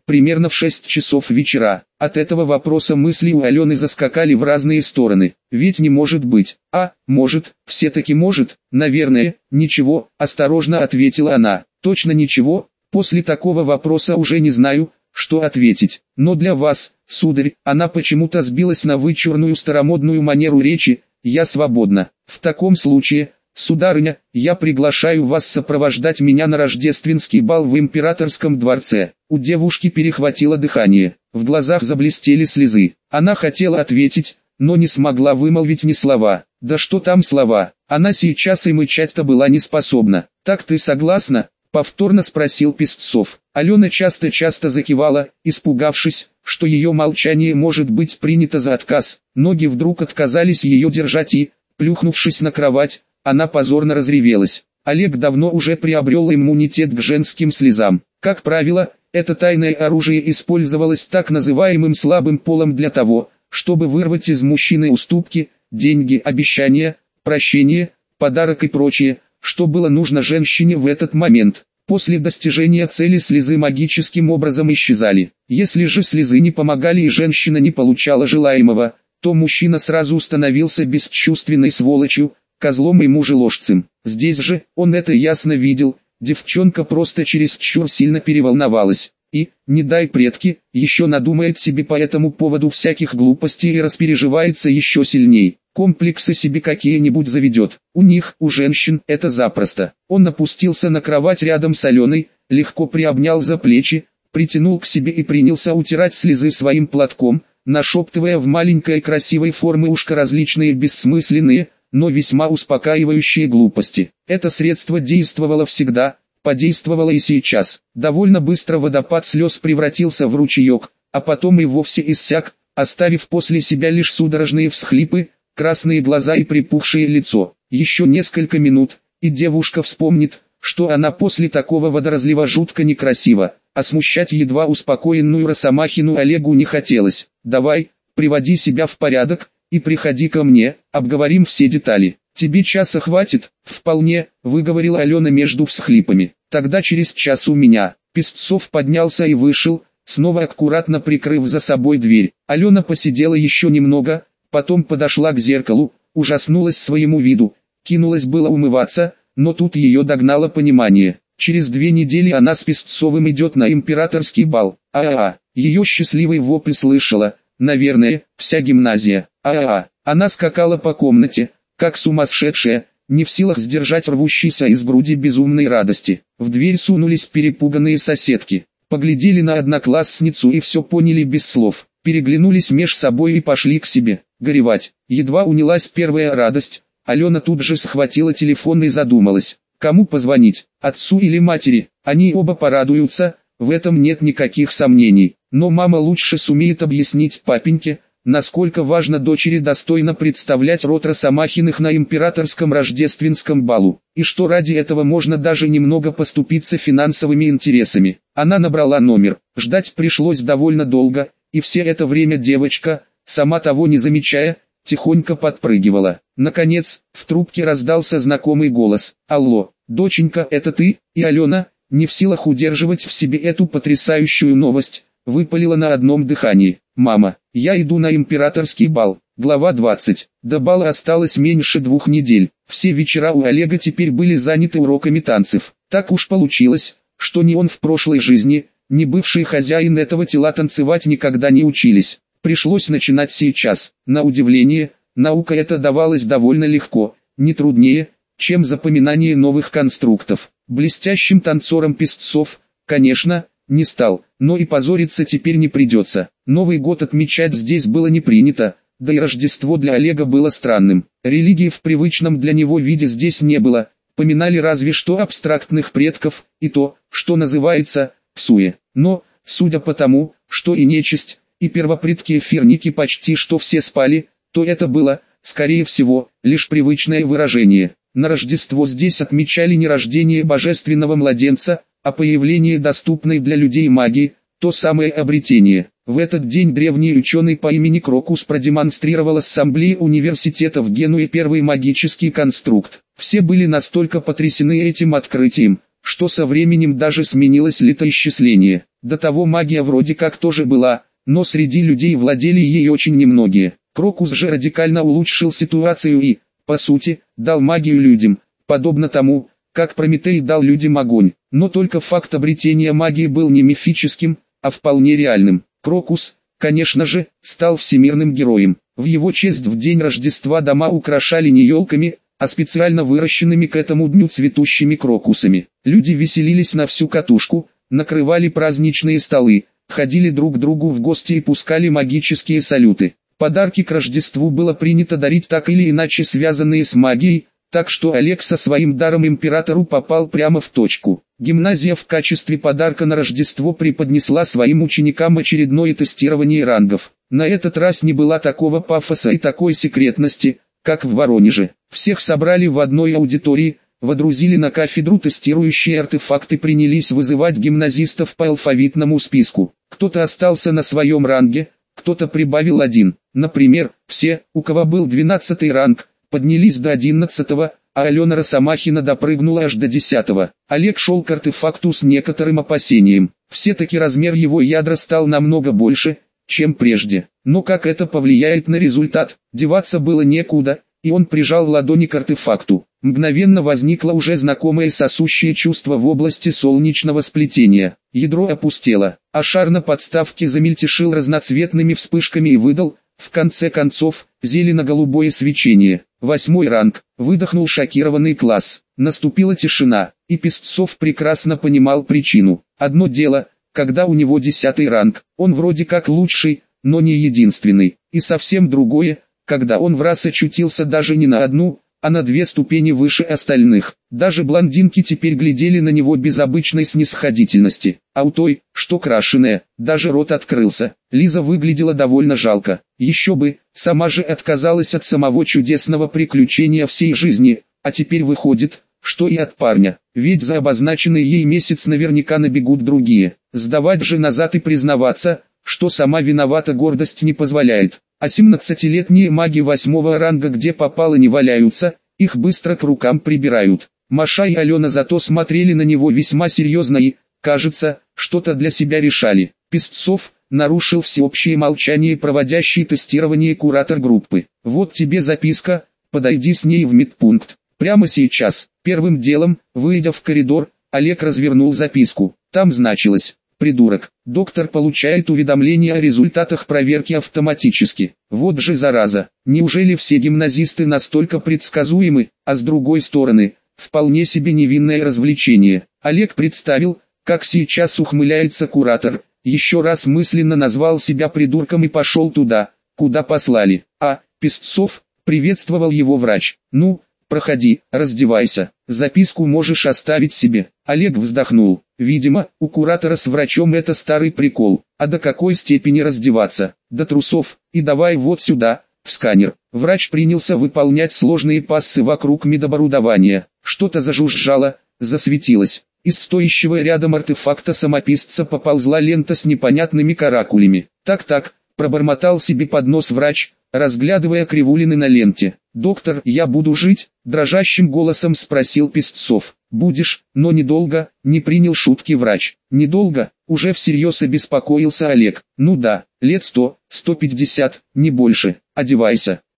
примерно в 6 часов вечера. От этого вопроса мысли у Алены заскакали в разные стороны. Ведь не может быть. Может, все-таки может, наверное, ничего, осторожно ответила она. Точно ничего, после такого вопроса уже не знаю, что ответить. Но для вас, сударь, она почему-то сбилась на вычурную старомодную манеру речи, я свободна. В таком случае, сударыня, я приглашаю вас сопровождать меня на рождественский бал в императорском дворце. У девушки перехватило дыхание, в глазах заблестели слезы. Она хотела ответить, но не смогла вымолвить ни слова. Да что там слова, она сейчас и мычать-то была не способна. «Так ты согласна?» — повторно спросил Песцов. Алена часто-часто закивала, испугавшись, что ее молчание может быть принято за отказ. Ноги вдруг отказались ее держать и, плюхнувшись на кровать, она позорно разревелась. Олег давно уже приобрел иммунитет к женским слезам. Как правило, это тайное оружие использовалось так называемым слабым полом для того, чтобы вырвать из мужчины уступки, деньги, обещания, прощение, подарок и прочее, что было нужно женщине в этот момент. После достижения цели слезы магическим образом исчезали. Если же слезы не помогали и женщина не получала желаемого, то мужчина сразу становился бесчувственной сволочью, козлом и мужеложцем. Здесь же, он это ясно видел, девчонка просто чересчур сильно переволновалась. И, не дай предки, еще надумает себе по этому поводу всяких глупостей и распереживается еще сильней. Комплексы себе какие-нибудь заведет. У них, у женщин, это запросто. Он опустился на кровать рядом с Аленой, легко приобнял за плечи, притянул к себе и принялся утирать слезы своим платком, нашептывая в маленькой красивой формы ушко различные бессмысленные, но весьма успокаивающие глупости. Это средство действовало всегда, подействовало и сейчас. Довольно быстро водопад слез превратился в ручеек, а потом и вовсе иссяк, оставив после себя лишь судорожные всхлипы, красные глаза и припухшее лицо. Еще несколько минут, и девушка вспомнит, что она после такого водоразлива жутко некрасива, а смущать едва успокоенную Росомахину Олегу не хотелось. «Давай, приводи себя в порядок, и приходи ко мне, обговорим все детали. Тебе часа хватит?» «Вполне», — выговорила Алена между всхлипами. «Тогда через час у меня». Песцов поднялся и вышел, снова аккуратно прикрыв за собой дверь. Алена посидела еще немного, потом подошла к зеркалу, ужаснулась своему виду, кинулась было умываться, но тут ее догнало понимание. Через 2 недели она с Песцовым идет на императорский бал. Ее счастливый вопль слышала, наверное, вся гимназия. Она скакала по комнате, как сумасшедшая, не в силах сдержать рвущейся из груди безумной радости. В дверь сунулись перепуганные соседки, поглядели на одноклассницу и все поняли без слов, переглянулись меж собой и пошли к себе, горевать. Едва унялась первая радость, Алена тут же схватила телефон и задумалась, кому позвонить, отцу или матери. Они оба порадуются, в этом нет никаких сомнений, но мама лучше сумеет объяснить папеньке, насколько важно дочери достойно представлять род Росомахиных на императорском рождественском балу, и что ради этого можно даже немного поступиться финансовыми интересами. Она набрала номер, ждать пришлось довольно долго, и все это время девочка, сама того не замечая, тихонько подпрыгивала. Наконец, в трубке раздался знакомый голос. «Алло, доченька, это ты?» И Алена, не в силах удерживать в себе эту потрясающую новость, выпалила на одном дыхании. «Мама, я иду на императорский бал». Глава 20. До бала осталось меньше 2 недель. Все вечера у Олега теперь были заняты уроками танцев. Так уж получилось, что ни он в прошлой жизни, ни бывший хозяин этого тела танцевать никогда не учились. Пришлось начинать сейчас. На удивление, наука эта давалась довольно легко, не труднее, чем запоминание новых конструктов. Блестящим танцором Песцов, конечно, не стал, но и позориться теперь не придется. Новый год отмечать здесь было не принято, да и Рождество для Олега было странным. Религии в привычном для него виде здесь не было, поминали разве что абстрактных предков, и то, что называется, псуе. Но, судя по тому, что и нечисть, и первопредки-эфирники почти что все спали, то это было, скорее всего, лишь привычное выражение. На Рождество здесь отмечали не рождение божественного младенца, а появление доступной для людей магии, то самое обретение. В этот день древний ученый по имени Крокус продемонстрировал ассамблее университета в Генуе первый магический конструкт. Все были настолько потрясены этим открытием, что со временем даже сменилось летоисчисление. До того магия вроде как тоже была, но среди людей владели ей очень немногие. Крокус же радикально улучшил ситуацию и, по сути, дал магию людям, подобно тому, как Прометей дал людям огонь. Но только факт обретения магии был не мифическим, а вполне реальным. Крокус, конечно же, стал всемирным героем. В его честь в день Рождества дома украшали не елками, а специально выращенными к этому дню цветущими крокусами. Люди веселились на всю катушку, накрывали праздничные столы, ходили друг к другу в гости и пускали магические салюты. Подарки к Рождеству было принято дарить так или иначе связанные с магией, так что Олег со своим даром императору попал прямо в точку. Гимназия в качестве подарка на Рождество преподнесла своим ученикам очередное тестирование рангов. На этот раз не было такого пафоса и такой секретности, как в Воронеже. Всех собрали в одной аудитории, водрузили на кафедру тестирующие артефакты, принялись вызывать гимназистов по алфавитному списку. Кто-то остался на своем ранге, кто-то прибавил один. Например, все, у кого был 12 ранг, поднялись до 11-го, а Алена Росомахина допрыгнула аж до 10-го. Олег шел к артефакту с некоторым опасением. Все-таки размер его ядра стал намного больше, чем прежде. Но как это повлияет на результат, деваться было некуда, и он прижал ладони к артефакту. Мгновенно возникло уже знакомое сосущее чувство в области солнечного сплетения. Ядро опустело, а шар на подставке замельтешил разноцветными вспышками и выдал, в конце концов, зелено-голубое свечение. 8-й ранг. Выдохнул шокированный класс. Наступила тишина, и Песцов прекрасно понимал причину. Одно дело, когда у него 10-й ранг, он вроде как лучший, но не единственный. И совсем другое, когда он враз очутился даже не на одну, а на 2 ступени выше остальных. Даже блондинки теперь глядели на него без обычной снисходительности. А у той, что крашеная, даже рот открылся. Лиза выглядела довольно жалко. Еще бы, сама же отказалась от самого чудесного приключения всей жизни, а теперь выходит, что и от парня. Ведь за обозначенный ей месяц наверняка набегут другие. Сдавать же назад и признаваться, что сама виновата, гордость не позволяет. А 17-летние маги 8-го ранга где попало не валяются, их быстро к рукам прибирают. Маша и Алена зато смотрели на него весьма серьезно и, кажется, что-то для себя решали. Песцов нарушил всеобщее молчание, проводящий тестирование куратор группы. Вот тебе записка, подойди с ней в медпункт. Прямо сейчас. Первым делом, выйдя в коридор, Олег развернул записку. Там значилось: «Придурок, доктор получает уведомления о результатах проверки автоматически». Вот же зараза, неужели все гимназисты настолько предсказуемы, а с другой стороны, вполне себе невинное развлечение. Олег представил, как сейчас ухмыляется куратор, еще раз мысленно назвал себя придурком и пошел туда, куда послали. А, Песцов, приветствовал его врач. «Ну, проходи, раздевайся, записку можешь оставить себе». Олег вздохнул. Видимо, у куратора с врачом это старый прикол. А до какой степени раздеваться? До трусов. И давай вот сюда, в сканер. Врач принялся выполнять сложные пассы вокруг медоборудования. Что-то зажужжало, засветилось. Из стоящего рядом артефакта самописца поползла лента с непонятными каракулями. «Так-так», пробормотал себе под нос врач, разглядывая кривулины на ленте. «Доктор, я буду жить?» – дрожащим голосом спросил Песцов. «Будешь, но недолго», – не принял шутки врач. «Недолго?» – уже всерьез обеспокоился Олег. «Ну да, лет 100, 150, не больше. Одевайся».